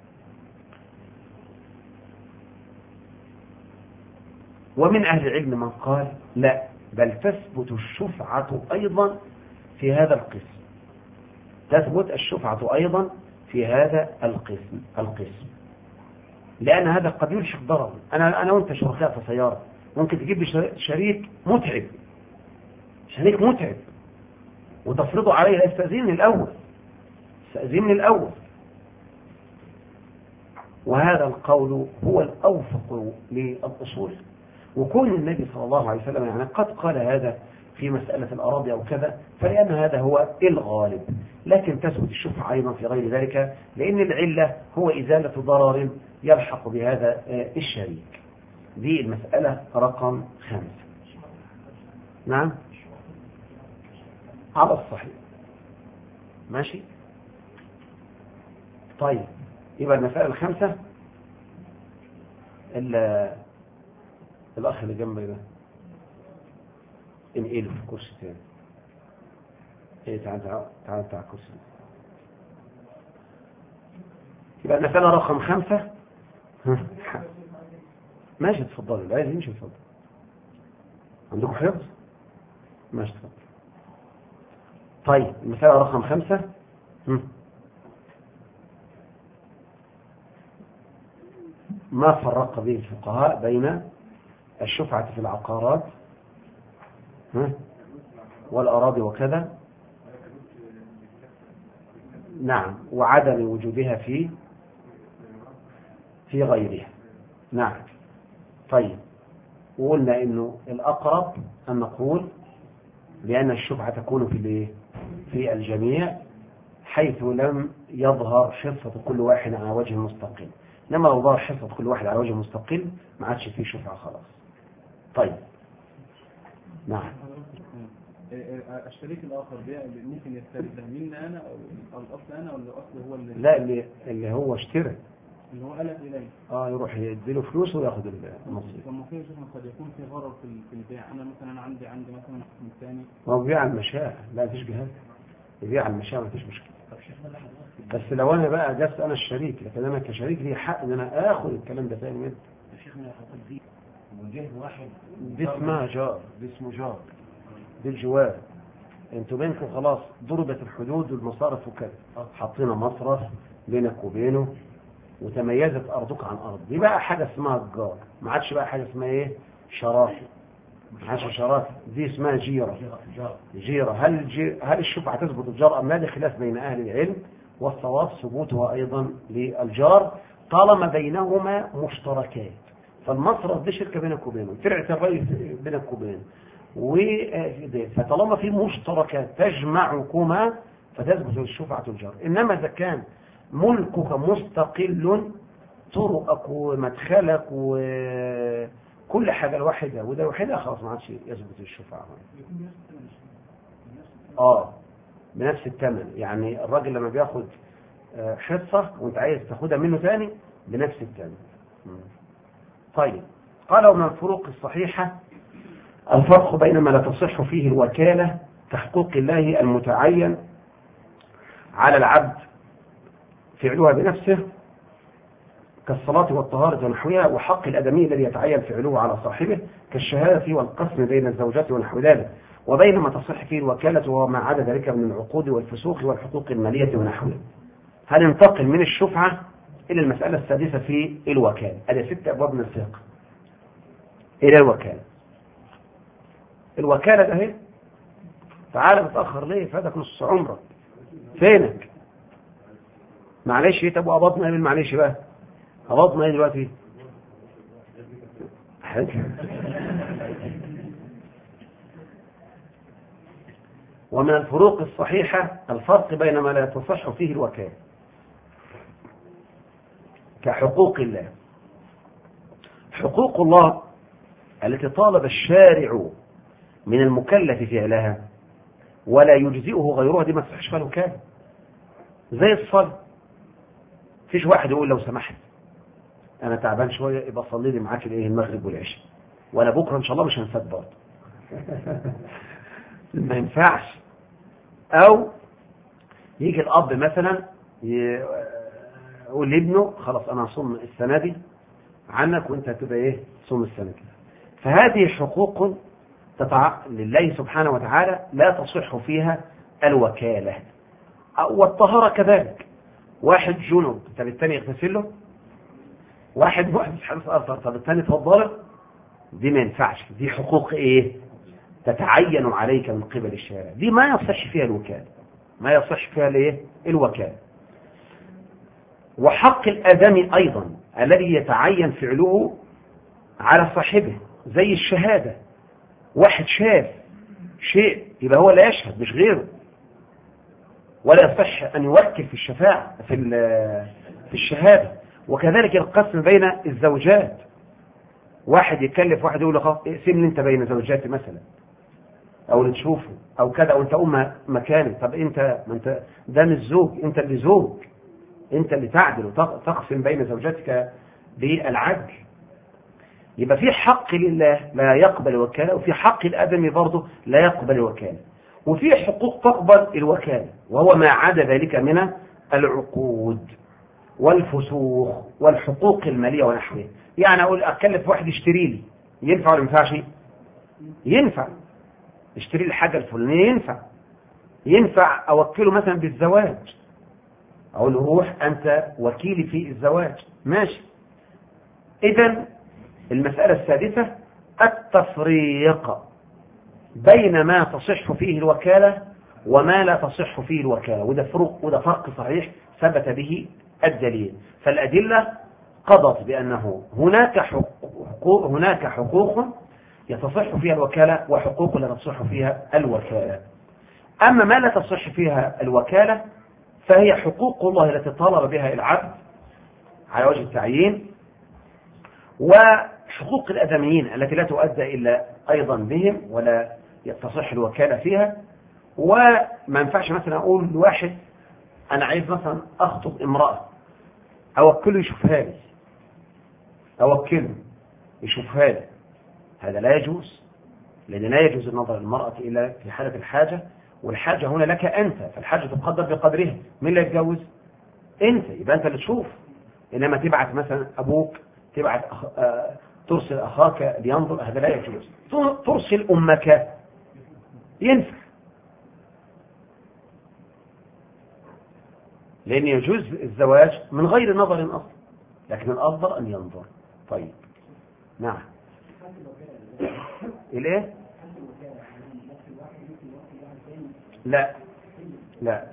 ومن أهل العلم من قال لا، بل تثبت الشفعة أيضا في هذا القسم، تثبت الشفعة أيضا في هذا القسم، لأن هذا قد يلحق ضرر. أنا وأنت شركاء في سيارة، ممكن تجيب لي شريك متعب وتفرضه عليه. استأذنني الأول. وهذا القول هو الأوفق للأصول. وكون النبي صلى الله عليه وسلم يعني قد قال هذا في مسألة الأراضي أو كذا، فلأن هذا هو الغالب. لكن تثبت الشفعة أيضا في غير ذلك، لأن العلة هو إزالة ضرر يلحق بهذا الشريك. دي المسألة رقم 5. نعم، على الصحيح. ماشي. طيب، يبقى المسائل الخمسة. الأخ اللي جنبي ده انقله في كرسي تاني. ايه تعال كرسي. يبقى المسألة رقم 5. ماشي تفضلوا، لا يمشي تفضل. عندكم حفظ؟ ماشي تفضل. طيب المسألة رقم 5. ما فرق به الفقهاء بين الشفعة في العقارات والأراضي وكذا، نعم، وعدم وجودها في غيرها، نعم. طيب وقلنا انه الأقرب أن نقول بأن الشفعة تكون في الجميع، حيث لم يظهر حصة كل واحد على وجه مستقل. لما لو ظهر حصة كل واحد على وجه مستقل ما عادش فيه شفعة خلاص. طيب نعم. الشريك الآخر ده ممكن يسترد مني أنا أو الأصل أنا، ولا الأصل هو لا، اللي هو اشترى، اللي هو قلق إليه يروح يديله فلوس وياخد النصيب. لما في شيء قد يكون في غرر في البيع. أنا مثلا عندي مثلا قسم ثاني. ما هو بيع المشاع، لا فيش جهاز يبيع المشاع، ما فيش مشكلة. بس لو انا بقى جبت انا الشريك، لكن انا كشريك لي حق ان انا اخذ الكلام ده تاني منه. شيخنا دي وجه واحد دي اسمها جار، دي اسمه جار، دي الجوار. انتوا بينكم خلاص ضربت الحدود والمصارف وكذا، حطينا مصرف بينك وبينه وتميزت ارضك عن ارض، دي بقى حاجه اسمها الجار. ما عادش بقى حاجه اسمها ايه شراكه، ما عادش شراكه، دي اسمها جيره. هل الشفعه تثبت الجار ام لا؟ دي خلاف بين اهل العلم، والصواب ثبوتها ايضا للجار طالما بينهما مشتركات. فالمصرف دي شركه بينك وبينه، فرعه الري بينك وبينه، فطالما في مشتركات تجمعكما فتثبت الشفعه الجار. انما اذا كان ملكك مستقل، طرقك ومدخلك وكل حاجه الواحده وده الواحده، خلاص ما عادش يثبت الشفعه. بنفس الثمن. يعني الراجل لما بياخد حصه وانت عايز تاخدها منه ثاني بنفس الثمن. طيب قال ومن الفروق الصحيحه الفرق بين ما لا تصح فيه الوكاله كحقوق الله المتعين على العبد فعلها بنفسه كالصلاة والطهارة ونحوها، وحق الأدمي الذي يتعين فعله على صاحبه كالشهادة والقسم بين الزوجات ونحو ذلك، وبين ما تصح فيه الوكالة وما عدا ذلك من العقود والفسوق والحقوق المالية ونحوها. هننتقل من الشفعة إلى المسألة السادسة في الوكالة. هذه 6 أبواب من الفقه إلى الوكالة. الوكالة ده هي تعال متأخر ليه؟ فاتك نص عمرك، فينك؟ معلش طب وقبضنا ايه؟ معلش بقى قبضنا ايه دلوقتي؟ ومن الفروق الصحيحة الفرق بين ما لا تصح فيه الوكالة كحقوق الله. حقوق الله التي طالب الشارع من المكلف فعلها ولا يجزئه غيرها، دي ما تصحش فيها الوكالة. زي الصلاة، فيش واحد يقول لو سمحت انا تعبان شويه يبقى صلي لي معاك المغرب والعشاء، وانا بكره ان شاء الله مش هنسد برضه. ما ينفعش. او يجي الاب مثلا يقول لابنه خلاص انا هصوم السنه دي عنك وانت هتبقى تصوم السنه دي. فهذه حقوق لله سبحانه وتعالى لا تصح فيها الوكاله. والطهاره كذلك، واحد جنب طب الثاني يغتسل له، واحد محدث حدث اثر طب الثاني يتوضا، دي ما ينفعش. دي حقوق تتعين عليك من قبل الشارع، دي ما يصح فيها الوكاله، ما يصح فيها الوكاله. وحق الادمي ايضا الذي يتعين فعله على صاحبه زي الشهاده. واحد شاف شيء يبقى هو لا يشهد مش غيره، ولا يصح أن يوكل في الشفاعة في الشهادة. وكذلك القسم بين الزوجات، واحد يكلف واحد يقول له اقسم لي انت بين زوجاتي مثلا، او اللي تشوفه او كذا، او انت مكاني. طب انت ما انت ده مش زوج، انت اللي زوج، أنت اللي تعدل وتقسم بين زوجاتك بالعدل. يبقى في حق لله لا يقبل الوكالة، وفي حق الآدمي برضه لا يقبل الوكالة، وفي حقوق تقبل الوكالة، وهو ما عدا ذلك من العقود والفسوخ والحقوق المالية ونحوها. يعني أقول أكلف واحد يشتري لي، ينفع ولا ما ينفعش؟ ينفع. اشتري لي الحاجة الفلانية، ينفع. ينفع أوكله مثلا بالزواج، أقول له روح أنت وكيلي في الزواج، ماشي. إذن المسألة السادسة التفريق بين ما تصح فيه الوكالة وما لا تصح فيه الوكالة، وده فرق صحيح ثبت به الدليل. فالأدلة قضت بأنه هناك حقوق يتصح فيها الوكالة وحقوق لا تصح فيها الوكالة. أما ما لا تصح فيها الوكالة فهي حقوق الله التي طالب بها العبد على وجه التعيين، وحقوق الآدميين التي لا تؤدى إلا أيضا بهم ولا تصح الوكالة فيها. وما ينفعش مثلا أقول لواحد أنا عايز مثلا أخطب امرأة، أوكله يشوفها لي، أوكله يشوفها لي، هذا لا يجوز، لأن لا يجوز النظر للمرأة إلا في حالة الحاجة، والحاجة هنا لك أنت، فالحاجة تقدر بقدرها. مين اللي يتجوز؟ أنت، يبقى أنت اللي تشوف. إنما تبعت مثلا أبوك، تبعت ترسل أخاك لينظر، هذا لا يجوز. ترسل أمك ينفع، لأن يجوز الزواج من غير نظر أصلا، لكن الأفضل أن ينظر. طيب نعم. إليه؟ لا لا،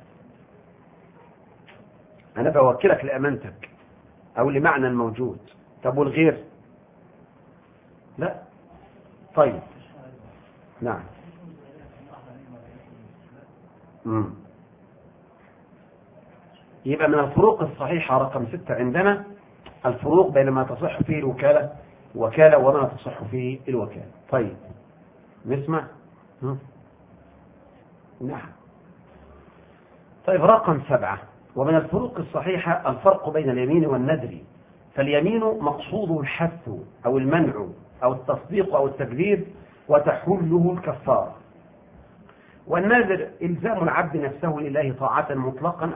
أنا بوكلك لأمانتك أو لمعنى الموجود. طب والغير؟ لا. طيب نعم. يبقى من الفروق الصحيحة رقم 6 عندنا الفروق بين ما تصح فيه الوكالة وما تصح فيه الوكالة. طيب نسمع. نعم. طيب رقم 7 ومن الفروق الصحيحة الفرق بين اليمين والنذر. فاليمين مقصوده الحث أو المنع أو التصديق أو التكذيب وتحله الكفارة، والنذر إلزام العبد نفسه لله طاعة مطلقا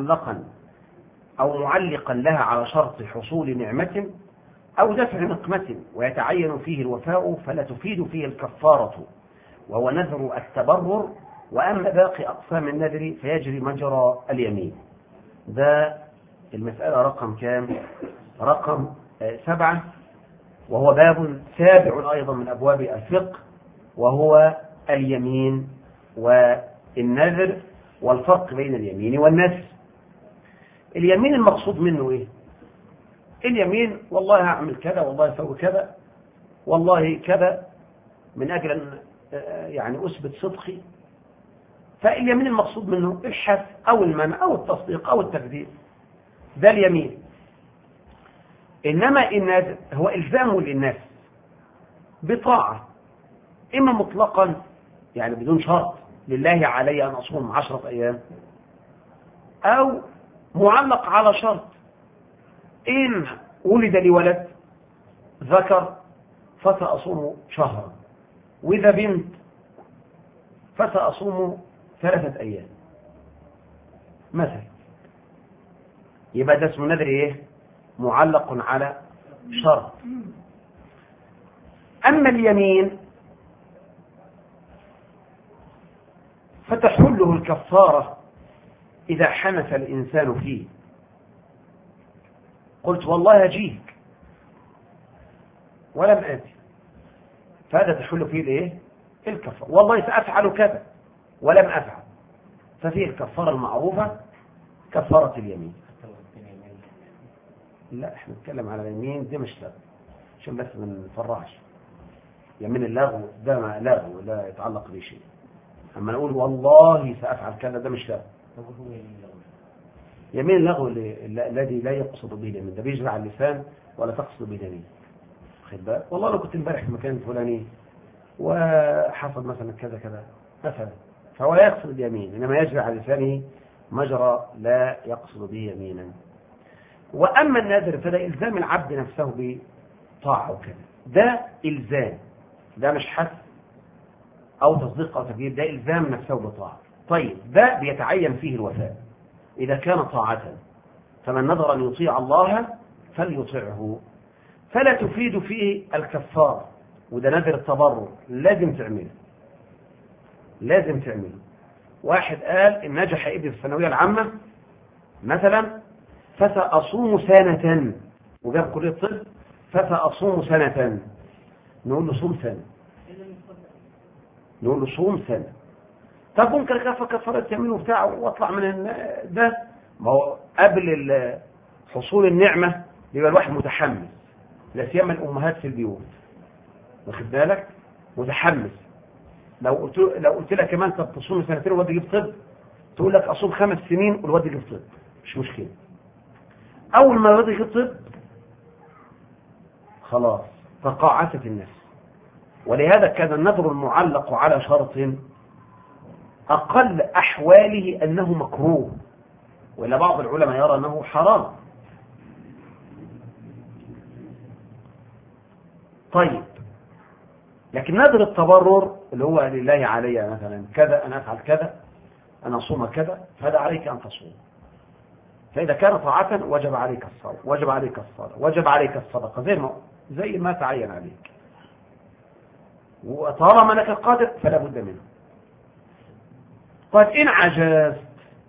أو معلقا لها على شرط حصول نعمة أو دفع نقمة، ويتعين فيه الوفاء فلا تفيد فيه الكفارة، وهو نذر التبرر. وأما باقي أقسام النذر فيجري مجرى اليمين. ده المسألة رقم كام؟ رقم 7، وهو باب سابع أيضا من أبواب الفقه، وهو اليمين والنذر والفرق بين اليمين والنذر. اليمين المقصود منه إيه؟ اليمين والله هعمل كذا، والله أسوي كذا، والله كذا، من أجل أن يعني أثبت صدقي. فاليمين المقصود منه الحث أو المنع أو التصديق أو التكذيب، ده اليمين. إنما النذر هو إلزام للنفس بطاعة، إما مطلقا يعني بدون شرط، لله علي أن أصوم 10 أيام، أو معلق على شرط، إن ولد لي ولد ذكر فسأصوم شهرا، وإذا بنت فسأصوم 3 أيام مثلا. يبقى ده اسمه نذر إيه؟ معلق على شرط. أما اليمين فتحله الكفارة إذا حنث الإنسان فيه. قلت والله أجيك ولم آتي، فهذا تحل فيه الإيه؟ الكفارة. والله سأفعل كذا ولم أفعل، ففيه الكفارة المعروفة كفارة اليمين. لا احنا نتكلم على اليمين دي مش لغو، عشان بس ما نفرعش. يمين اللغو ده ما لغو لا يتعلق به شيء. اما نقول والله سأفعل كذا ده مش لغو. يمين اللغو الذي لا يقصد به اليمين، ده بيجري على اللسان ولا تقصد به اليمين. خد بالك، والله لو كنت امبارح في مكان فلاني وحصل مثلا كذا كذا مثلا، فهو لا يقصد اليمين، انما يجري على لسانه مجرى لا يقصد به يمينا. وأما النذر فده إلزام العبد نفسه بطاعة وكذا، ده إلزام، ده مش حث أو تصديق أو تكذيب، ده إلزام نفسه بطاعة. طيب ده بيتعين فيه الوفاء إذا كان طاعة، فمن نذر أن يطيع الله فليطعه، فلا تفيد فيه الكفار، وده نذر التبرع لازم تعمله، لازم تعمله. واحد قال إن نجح ابني في الثانوية العامة مثلا فسأصوم سنة، وجاب كلية طب فسأصوم سنة، نقول له صوم سنة، نقول له صوم سنة. طب ممكن كفارة يمين وبتاع واطلع من ده، ما هو قبل حصول النعمة يبقى الواحد متحمس، لا سيما الأمهات في البيوت، واخد بالك، متحمس. لو قلت لك كمان طب تصوم سنتين والواد يجيب طب، تقول لك أصوم 5 سنين والواد يجيب طب، مش مشكلة. أول ما الواد يجيب طب خلاص تقاعست النفس. ولهذا كان النذر المعلق على شرط أقل أحواله أنه مكروه، وإلا بعض العلماء يرى أنه حرام. طيب لكن نذر التبرر اللي هو لله علي مثلا كذا، أنا أفعل كذا، أنا أصوم كذا، فهذا عليك أن تصوم. فإذا كان طاعة وجب عليك الصوم، وجب عليك الصلاة، وجب عليك الصدقة، زي ما تعين عليك، وطالما أنك قادر فلا بد منه. طيب إن عجزت،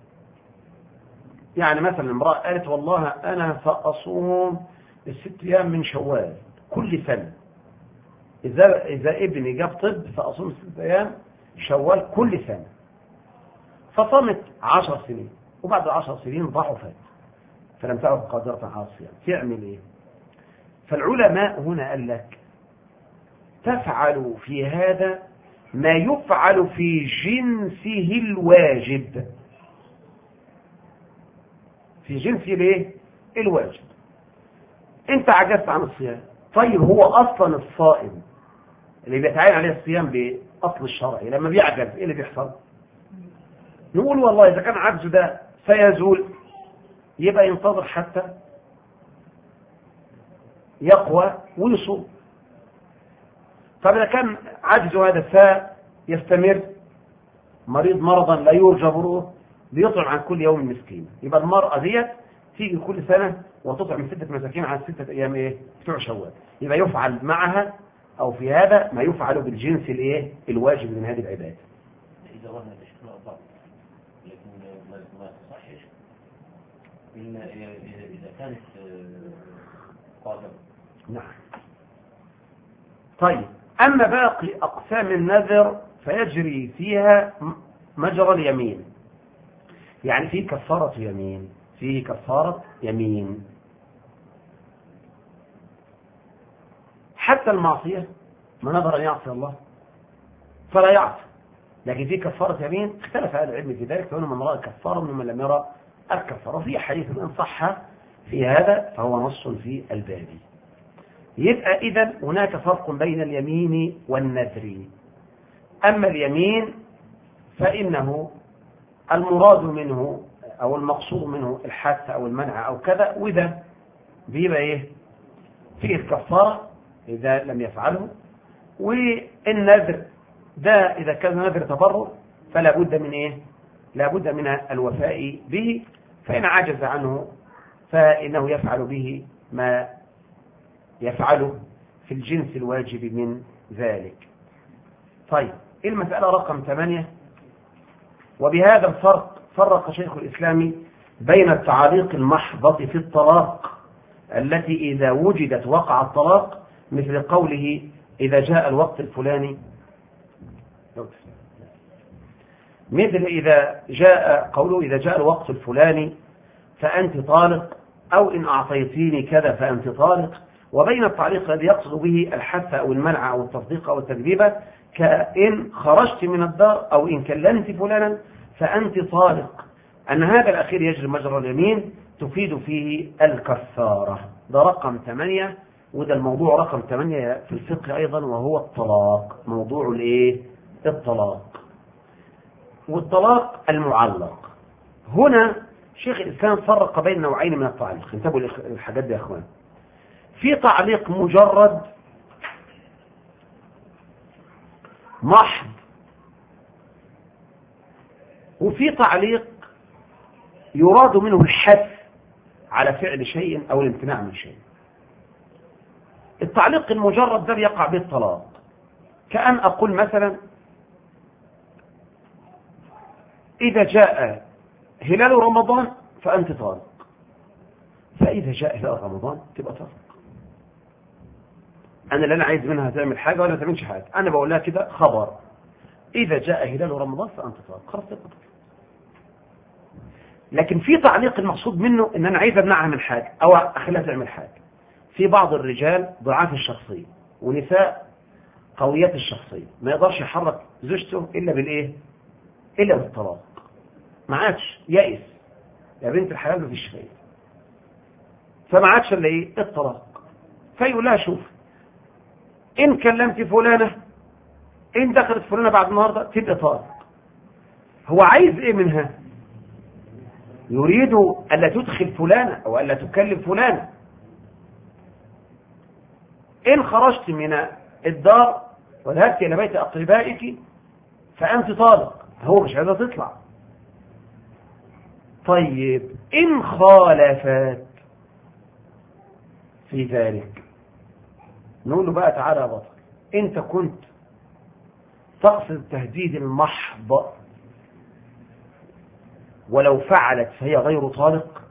يعني مثلا امرأة قالت والله أنا سأصوم 6 أيام من شوال كل سنة، إذا ابني جاب طب فأصوم 6 أيام شوال كل سنة، فصمت 10 سنين، وبعد 10 سنين ضعفت فلم تعد قادرة على الصيام، تعمل إيه؟ فالعلماء هنا قال لك تفعل في هذا ما يفعل في جنسه الواجب، في جنسه الايه؟ الواجب. انت عجزت عن الصيام، طيب هو اصلا الصائم اللي بيتعين عليه الصيام باصل الشرعي لما بيعجز ايه اللي بيحصل؟ نقول والله اذا كان عجزه ده سيزول يبقى ينتظر حتى يقوى ويصوم. طب إذا كان عجزه هذا سيستمر، مريض مرضا لا يرجى بروه، بيطعم عن كل يوم مسكين، يبقى المرأة ديت تيجي كل سنة وتطعم 6 مساكين على 6 أيام إيه؟ بتوع شوال. يبقى يفعل معها أو في هذا ما يفعل بالجنس الإيه؟ الواجب من هذه العبادة. إذا وهن تشكيل أضعف لكن ما تصحش إذا كانت قادمة. نعم. طيب أما باقي أقسام النذر فيجري فيها مجرى اليمين، يعني فيه كفارة يمين، فيه كفارة يمين. حتى المعصية من نذر أن يعصي الله فلا يعصي، لكن فيه كفارة يمين اختلف أهل العلم في ذلك، فهنا من رأى كفارة ومن لم يرى الكفارة، وفي حديث إن صح في هذا فهو نص في الباب. يبقى إذن هناك فرق بين اليمين والنذر. أما اليمين فإنه المراد منه أو المقصود منه الحث أو المنع أو كذا، وإذا بيبقى إيه؟ فيه الكفارة إذا لم يفعله. والنذر ده إذا كان نذر تبرر فلا بد من إيه؟ لا بد من الوفاء به، فإن عجز عنه فإنه يفعل به ما يفعله في الجنس الواجب من ذلك. طيب المسألة رقم 8. وبهذا الفرق فرق شيخ الإسلام بين التعاليق المحضة في الطلاق التي إذا وجدت وقع الطلاق، مثل قوله إذا جاء الوقت الفلاني، مثل إذا جاء قوله إذا جاء الوقت الفلاني فأنت طالق، أو إن أعطيتيني كذا فأنت طالق. وبين التعليق الذي يقصد به الحث أو المنع أو التصديق أو التكذيب، كإن خرجت من الدار أو إن كلمت فلانا فأنت طالق، أن هذا الأخير يجري مجرى اليمين تفيد فيه الكفارة. ده رقم 8، وده الموضوع رقم 8 في الفقه أيضا، وهو الطلاق، موضوع الإيه؟ الطلاق. والطلاق المعلق هنا شيخ الإسلام فرق بين نوعين من التعليق. انتبهوا الحاجات دي يا أخوان. في تعليق مجرد محض، وفي تعليق يراد منه الحث على فعل شيء أو الامتناع من شيء. التعليق المجرد ده يقع به الطلاق، كأن أقول مثلا إذا جاء هلال رمضان فأنت طالق، فإذا جاء هلال رمضان تبقى طالق. أنا لا عايز منها تعمل حاجة ولا تعملش حاجة، أنا بقول لها كده خبر، إذا جاء هلال رمضان فأنت طالق، خلاص تبقى طالق. لكن في تعليق المقصود منه إن أنا عايز أمنعها من حاجة أو أخليها تعمل حاجة. في بعض الرجال ضعاف الشخصية ونساء قويات الشخصية ما يقدرش يحرك زوجته إلا بالإيه؟ إلا بالطلاق. ما عادش يائس يا بنت الحلال مفيش فايدة، فما عادش إلا إيه؟ الطلاق. فيقول لها شوف، إن كلمت فلانة، إن دخلت فلانة بعد النهاردة تبقى طالق. هو عايز إيه منها؟ يريد ألا تدخل فلانة أو ألا تكلم فلانة. إن خرجت من الدار وذهبت إلى بيت أقربائك فأنت طالق. هو مش عايزة تطلع. طيب إن خالفت في ذلك نقول له بقى تعالى يا بطل، أنت كنت تقصد التهديد المحض، ولو فعلت فهي غير طالق.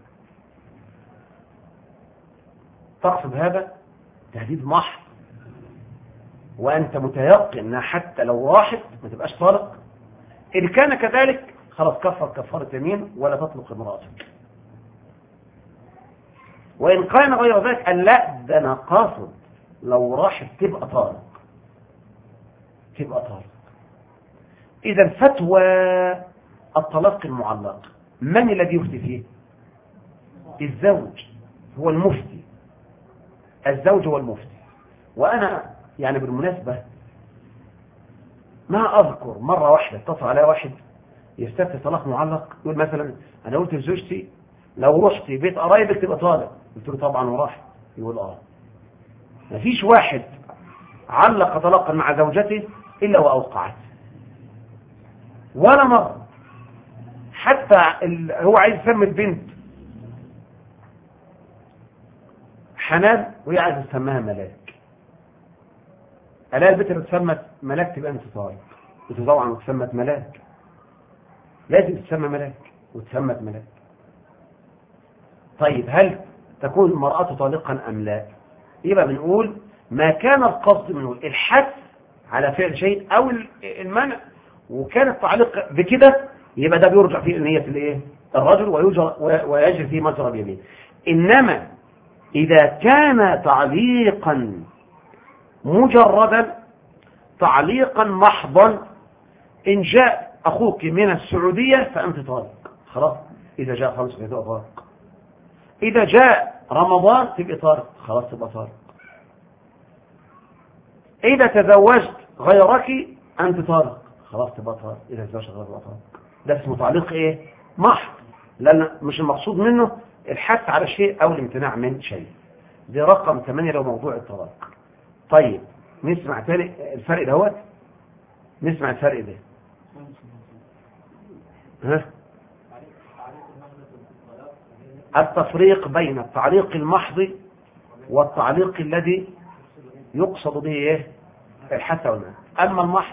تقصد هذا تهديد محض وأنت متيقن أنها حتى لو راحت ما تبقاش طالق. إن كان كذلك خلاص كفر كفارة يمين ولا تطلق امرأتك. وإن كان غير ذلك قال لا ده أنا قاصد لو راحت تبقى طالق، تبقى طالق. إذا فتوى الطلاق المعلق من الذي يفتي فيه؟ الزوج هو المفتي، الزوج هو المفتي. وأنا يعني بالمناسبة ما أذكر مرة واحدة اتصل عليها واحد يستفتي طلاق معلق، يقول مثلا أنا قلت لزوجتي لو رحتي بيت قرايبك تبقى طالق، قلت له طبعا وراح، يقول ما فيش واحد علق طلاقا مع زوجته إلا وأوقعت ولا مرة. حتى هو عايز يسمي البنت حنان وهي عايز تسميها ملاك. ألا البنت اللي تسمت ملاك تبقى انت طالق، انت طبعا تسمت ملاك لازم تسمى ملاك وتسمت ملاك. طيب هل تكون المرأة طالقا أم لا؟ يبقى بنقول ما كان القصد منه الحث على فعل شيء أو المنع وكان التعليق بكده، يبقى ده بيرجع فيه نية الايه؟ الرجل ويجري فيه مجرى اليمين. إنما إذا كان تعليقا مجردا تعليقا محضا، إن جاء أخوك من السعودية فأنت طالق، خلاص. إذا جاء خمس تبقى طالق. إذا جاء رمضان تبقى طالق، خلاص تبقى طالق. إذا تزوجت غيرك أنت طالق، خلاص تبقى طالق. إذا تزوجت غيرك تبقى طالق. ده اسمه تعليق إيه؟ محض، لأن مش المقصود منه الحث على شيء أو الامتناع من شيء. دي رقم 8 لو موضوع الطلاق. طيب نسمع تاني الفرق دوت، نسمع الفرق ده. ها؟ التفريق بين التعليق المحض والتعليق الذي يقصد به ايه؟ الحث والمنع. اما المحض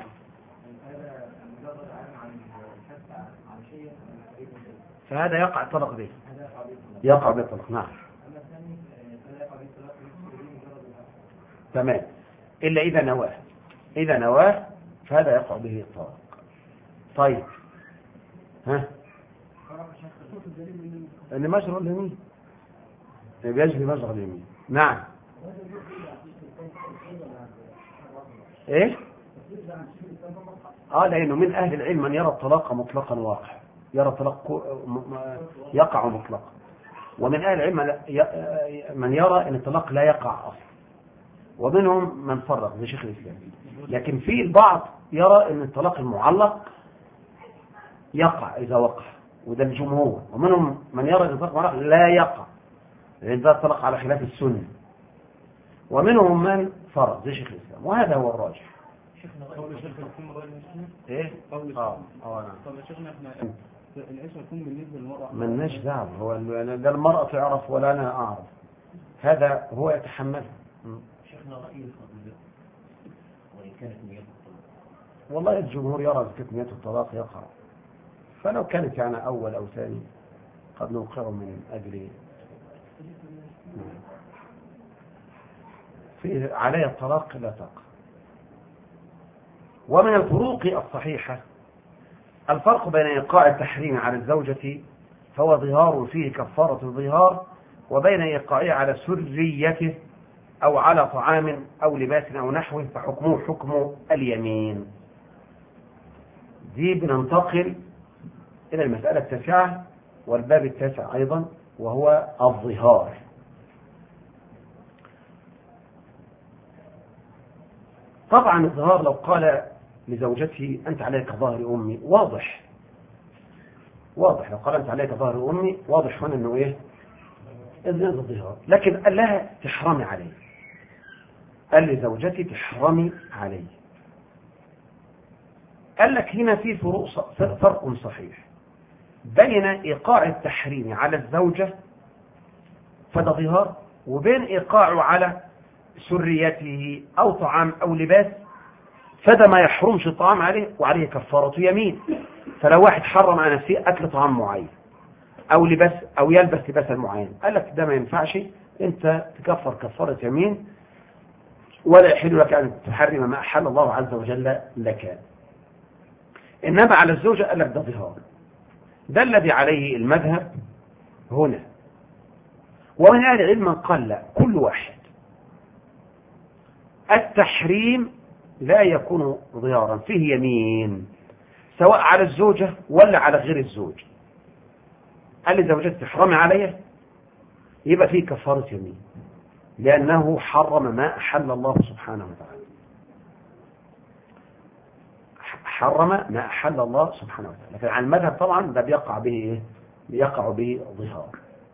فهذا يقع الطلاق به، يقع به الطلاق. نعم تمام، الا اذا نواه، اذا نواه فهذا يقع به الطلاق. طيب ها؟ ان مجرى اليمين بيجري مجرى اليمين. نعم ايه؟ لانه من اهل العلم من يرى الطلاق مطلقا واقع، يرى الطلاق يقع مطلقا، ومن اهل العلم من يرى ان الطلاق لا يقع اصلا، ومنهم من فرق زي شيخ الاسلام. لكن في البعض يرى ان الطلاق المعلق يقع اذا وقع، وده الجمهور، ومنهم من يرى إطلاق المرأة لا يقع، لأن ده طلق على خلاف السنة، ومنهم من فرض زي شيخ الإسلام، وهذا هو الراجح. قول الشيخ الحكم رأي المسلم. إيه؟ قول نعم. طب يا شيخنا احنا العشرة تكون بالنسبة للمرأة ملناش دعوة، هو ده المرأة تعرف ولا أنا أعرف، هذا هو يتحمل. شيخنا رأي الفضل وإن كانت نيته الطلاق. والله الجمهور يرى إذا كانت نية الطلاق يقع، فلو كانت يعني أول أو ثاني قد نوقعه من أجل في علي الطلاق لا تقع. ومن الفروق الصحيحة الفرق بين إيقاع التحريم على الزوجة فهو ظهار فيه كفارة الظهار، وبين إيقاعه على سريته أو على طعام أو لباس أو نحوه فحكمه حكم اليمين. دي بننتقل إلى المسألة التاسعة والباب التاسع أيضا، وهو الظهار. طبعا الظهار لو قال لزوجته أنت عليك ظهر أمي، واضح لو قال أنت عليك ظهر أمي واضح هنا أنه إيه؟ إذن الظهار. لكن قال لها تحرمي علي، قال لزوجتي تحرمي علي. قال لك هنا في فرق صحيح بين إيقاع التحريم على الزوجة فده ظهار، وبين إيقاعه على سريته أو طعام أو لباس فده ما يحرمش الطعام عليه وعليه كفارة يمين. فلو واحد حرم على نفسه أكل طعام معين أو لباس أو يلبس لباسا معين، قال لك ده ما ينفعش، أنت تكفر كفارة يمين ولا يحل لك أن تحرم ما أحل الله عز وجل لك. إنما على الزوجة قال لك ده ظهار، ده الذي عليه المذهب هنا. ومن أهل العلم قال لا، كل واحد التحريم لا يكون ظهارا، فيه يمين سواء على الزوجة ولا على غير الزوج. قال لزوجتي تحرمي عليه يبقى فيه كفارة يمين، لأنه حرم ما أحل الله سبحانه وتعالى، حرم ما أحل الله سبحانه وتعالى. لكن على المذهب طبعا ده بيقع به إيه؟ بيقع به ظهار.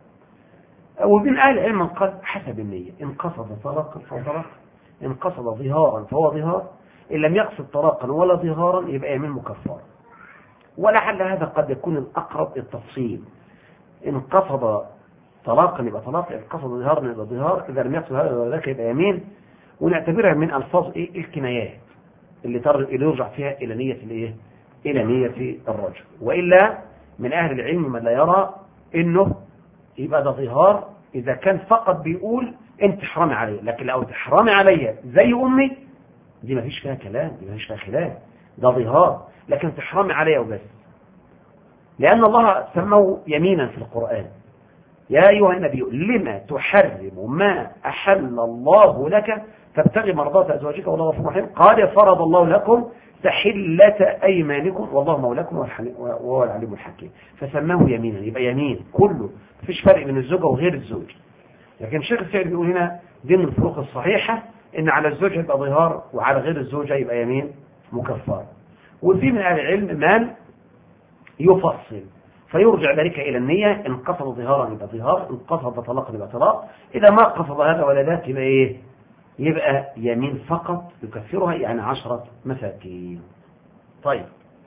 ومن أهل العلم قال حسب النية، إن قصد طلاقا فهو طلاق، إن قصد ظهارا فهو ظهار، إن لم يقصد طلاقا ولا ظهارا يبقى يمين مكفار. ولعل هذا قد يكون الأقرب التفصيل، إن قصد طلاقا يبقى طلاق، إن قصد ظهارا يبقى ظهار، إذا لم يقصد هذا ولا ذاك يبقى يمين. ونعتبرها من ألفاظ إيه؟ الكنايات اللي يرجع فيها إلى نية الإيه؟ إلى نية الرجل. وإلا من أهل العلم من لا يرى إنه يبقى ده ظهار إذا كان فقط بيقول أنت تحرمي علي، لكن لو تحرمي علي زي أمي دي ما فيش فيها كلام، دي ما فيش فيها خلاف، ده ظهار. لكن تحرمي علي وبس، لأن الله سماه يمينا في القرآن، يا أيها النبي لما تحرم ما أحل الله لك تبتغي مرضات أزواجك والله غفور رحيم، قال فرض الله لكم تحلة أيمانكم والله مولاكم وهو العليم الحكيم. فسماه يمينا، يبقى يمين كله، مفيش فرق بين الزوجة وغير الزوج. لكن الشيخ السعدي بيقول هنا دي من الفروق الصحيحة، إن على الزوجة يبقى ظهار وعلى غير الزوجة يبقى يمين مكفار. وفي من أهل العلم من يفصل فيرجع ذلك إلى النية، إن قصد ظهارا يبقى ظهار، إن قصد طلاقا يبقى طلاق، إذا ما قصد هذا ولا ذاك يبقى إيه؟ يبقى يمين فقط يكفرها، يعني 10 مساكين. طيب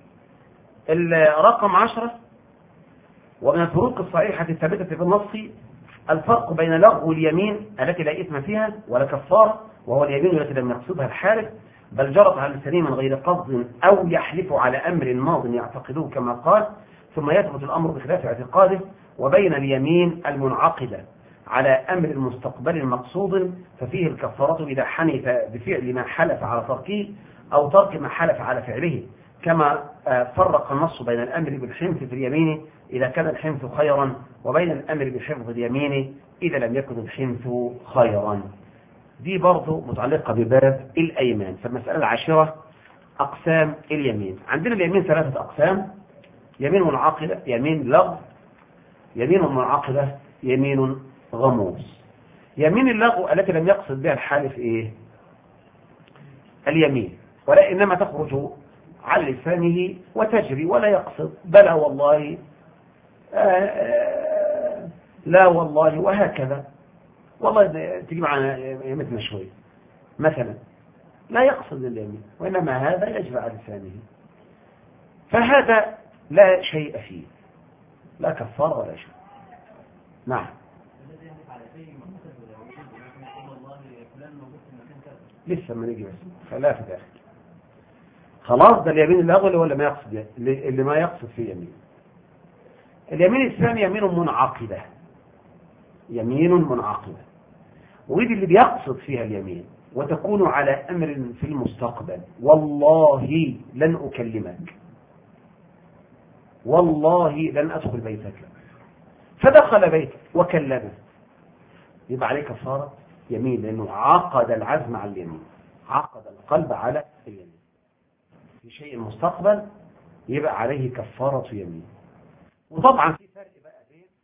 الرقم 10 ومن الفروق الصحيحة الثابتة في النص الفرق بين لغو اليمين التي لا إثم فيها ولا كفارة، وهو اليمين التي لم يقصدها الحالف بل جرت على لسانه من غير قصد أو يحلف على أمر ماض يعتقده كما قال ثم يثبت الأمر بخلاف اعتقاده، وبين اليمين المنعقدة على أمر المستقبل مقصود ففيه الكفارة إذا حنف بفعل ما حلف على تركه أو ترك ما حلف على فعله، كما فرق النص بين الأمر بالحنث في اليمين إذا كان الحنث خيرا، وبين الأمر بحفظ اليمين إذا لم يكن الحنث خيرا. دي برضو متعلقة بباب الأيمان. فالمسألة 10 أقسام اليمين. عندنا اليمين 3 أقسام: يمين منعقدة، يمين لغو، يمين منعقدة، يمين غموس. يمين اللغو التي لم يقصد بها الحالف إيه؟ اليمين، ولا إنما تخرج على لسانه وتجري ولا يقصد، بلى والله لا والله، وهكذا. والله تجي معنا يمتنا شوي مثلا، لا يقصد اليمين، وإنما هذا يجري على لسانه، فهذا لا شيء فيه، لا كفارة ولا شيء. نعم. لسه ما نيجي، بس خلاها في الآخر. خلاص، ده اليمين الأول ولا ما يقصد، اللي ما يقصد فيه يمين. اليمين الثاني يمين منعقدة، يمين منعقدة، ودي اللي بيقصد فيها اليمين، وتكون على أمر في المستقبل. والله لن أكلمك، والله لن أدخل بيتك، فدخل بيتك وكلمه، يبقى عليه كفارة يمين، لأنه عقد العزم على اليمين، عقد القلب على اليمين في شيء المستقبل، يبقى عليه كفارة يمين. وطبعا في فرق بقى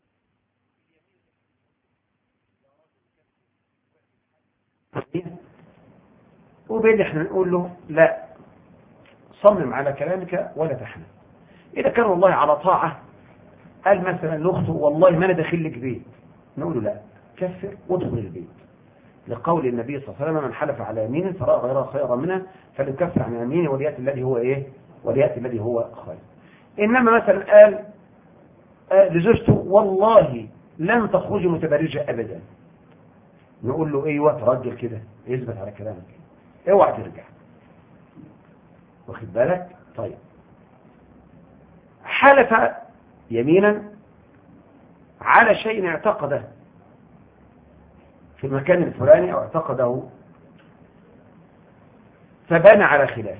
بين وبين احنا نقول له لا، صمم على كلامك ولا تحنى. إذا كان والله على طاعة، قال مثلا لأخته والله ما أنا داخل لك بيت، نقول له لا، كفر وادخل البيت، لقول النبي صلى الله عليه وسلم: من حلف على يمين فرأى غيرها خيرا منها فليكفر عن يمينه وليأتي الذي هو ايه، وليأتي الذي هو خير. انما مثلا قال لزوجته والله لن تخرجي متبرجة ابدا، نقول له ايوه ترجل كده، يثبت على كلامك، اوعى ترجع، واخد بالك؟ طيب، حلف يمينا على شيء اعتقده في المكان الفلاني، او اعتقده فبان على خلاف،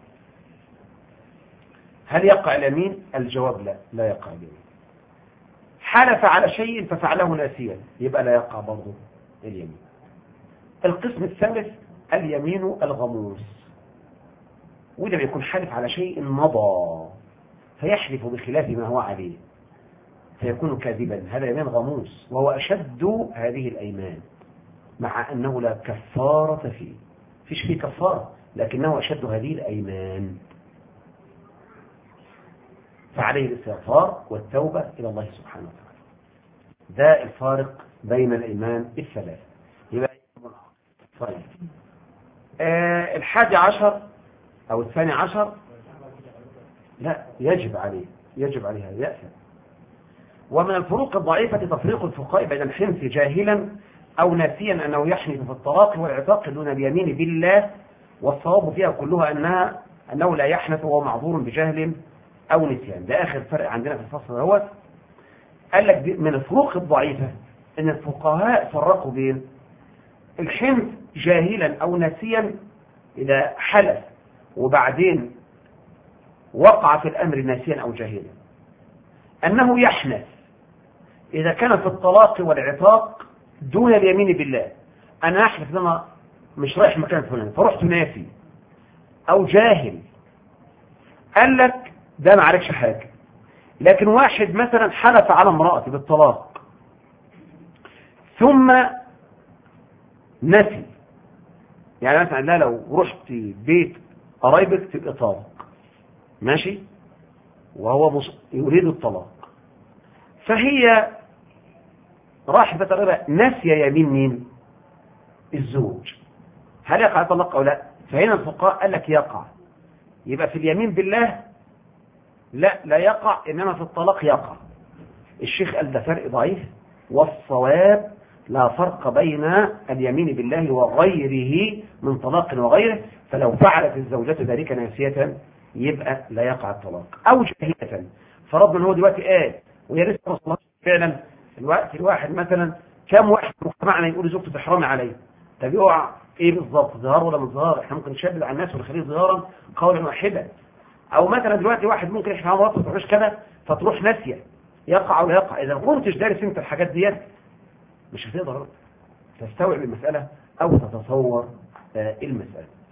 هل يقع اليمين؟ الجواب لا، لا يقع اليمين. حلف على شيء ففعله ناسيا، يبقى لا يقع برضه اليمين. القسم الثالث اليمين الغموس، وده بيكون حلف على شيء مضى فيحلف بخلاف ما هو عليه فيكون كاذبا، هذا يمين غموس، وهو أشد هذه الأيمان، مع أنه لا كفارة فيه، فيش فيه كفارة، لكنه أشد هذه الأيمان، فعليه الاستغفار والتوبة إلى الله سبحانه وتعالى. ده الفارق بين الأيمان الثلاث. يبقى طيب، 11 أو 12 لا، يجب عليه، يجب عليها يأثم. ومن الفروق الضعيفة تفريق الفقهاء بين الحنث جاهلا أو ناسيا أنه يحنث في الطلاق والعتاق دون اليمين بالله، والصواب فيها كلها أنه لا يحنث وهو معذور بجهل أو نسيان. ده آخر فرق عندنا في الفصل دوت. قال لك من الفروق الضعيفة أن الفقهاء فرقوا بين الحنث جاهلا أو ناسيا، إذا حلف وبعدين وقع في الأمر ناسيا أو جاهلا، أنه يحنث إذا كان في الطلاق والعتاق دون اليمين بالله. أنا أحلف لما مش رايح مكان فلان فرحت ناسي أو جاهل، قال لك ده ما عليكش حاجة. لكن واحد مثلا حلف على امرأته بالطلاق ثم نسي، يعني مثلا لا، لو رحت بيت قرايبك تبقى طالق ماشي، وهو يريد الطلاق، فهي راح بتقريبا ناسية يمين مين؟ الزوج، هل يقع الطلاق أو لا؟ فهنا الفقهاء قال لك يقع. يبقى في اليمين بالله لا يقع، إنما في الطلاق يقع. الشيخ قال ده فرق ضعيف، والصواب لا فرق بين اليمين بالله وغيره من طلاق وغيره، فلو فعلت الزوجة ذلك ناسية يبقى لا يقع الطلاق، أو جاهلة. فربنا هو دلوقتي قال ويا ريت الله فعلا الواحد مثلا كم واحد مجتمعنا يقول زوجته تحرمي عليه، طب يقع ايه بالظبط؟ ظهار ولا مش ظهار؟ احنا ممكن نشبه على الناس ونخليه ظهارا قولا واحدا. او مثلا دلوقتي واحد ممكن يحكي على مراته ما تروحش كده فتروح ناسيه، يقع ولا يقع؟ اذا ما كنتش دارس انت الحاجات ديت مش هتقدر تستوعب المساله او تتصور المساله.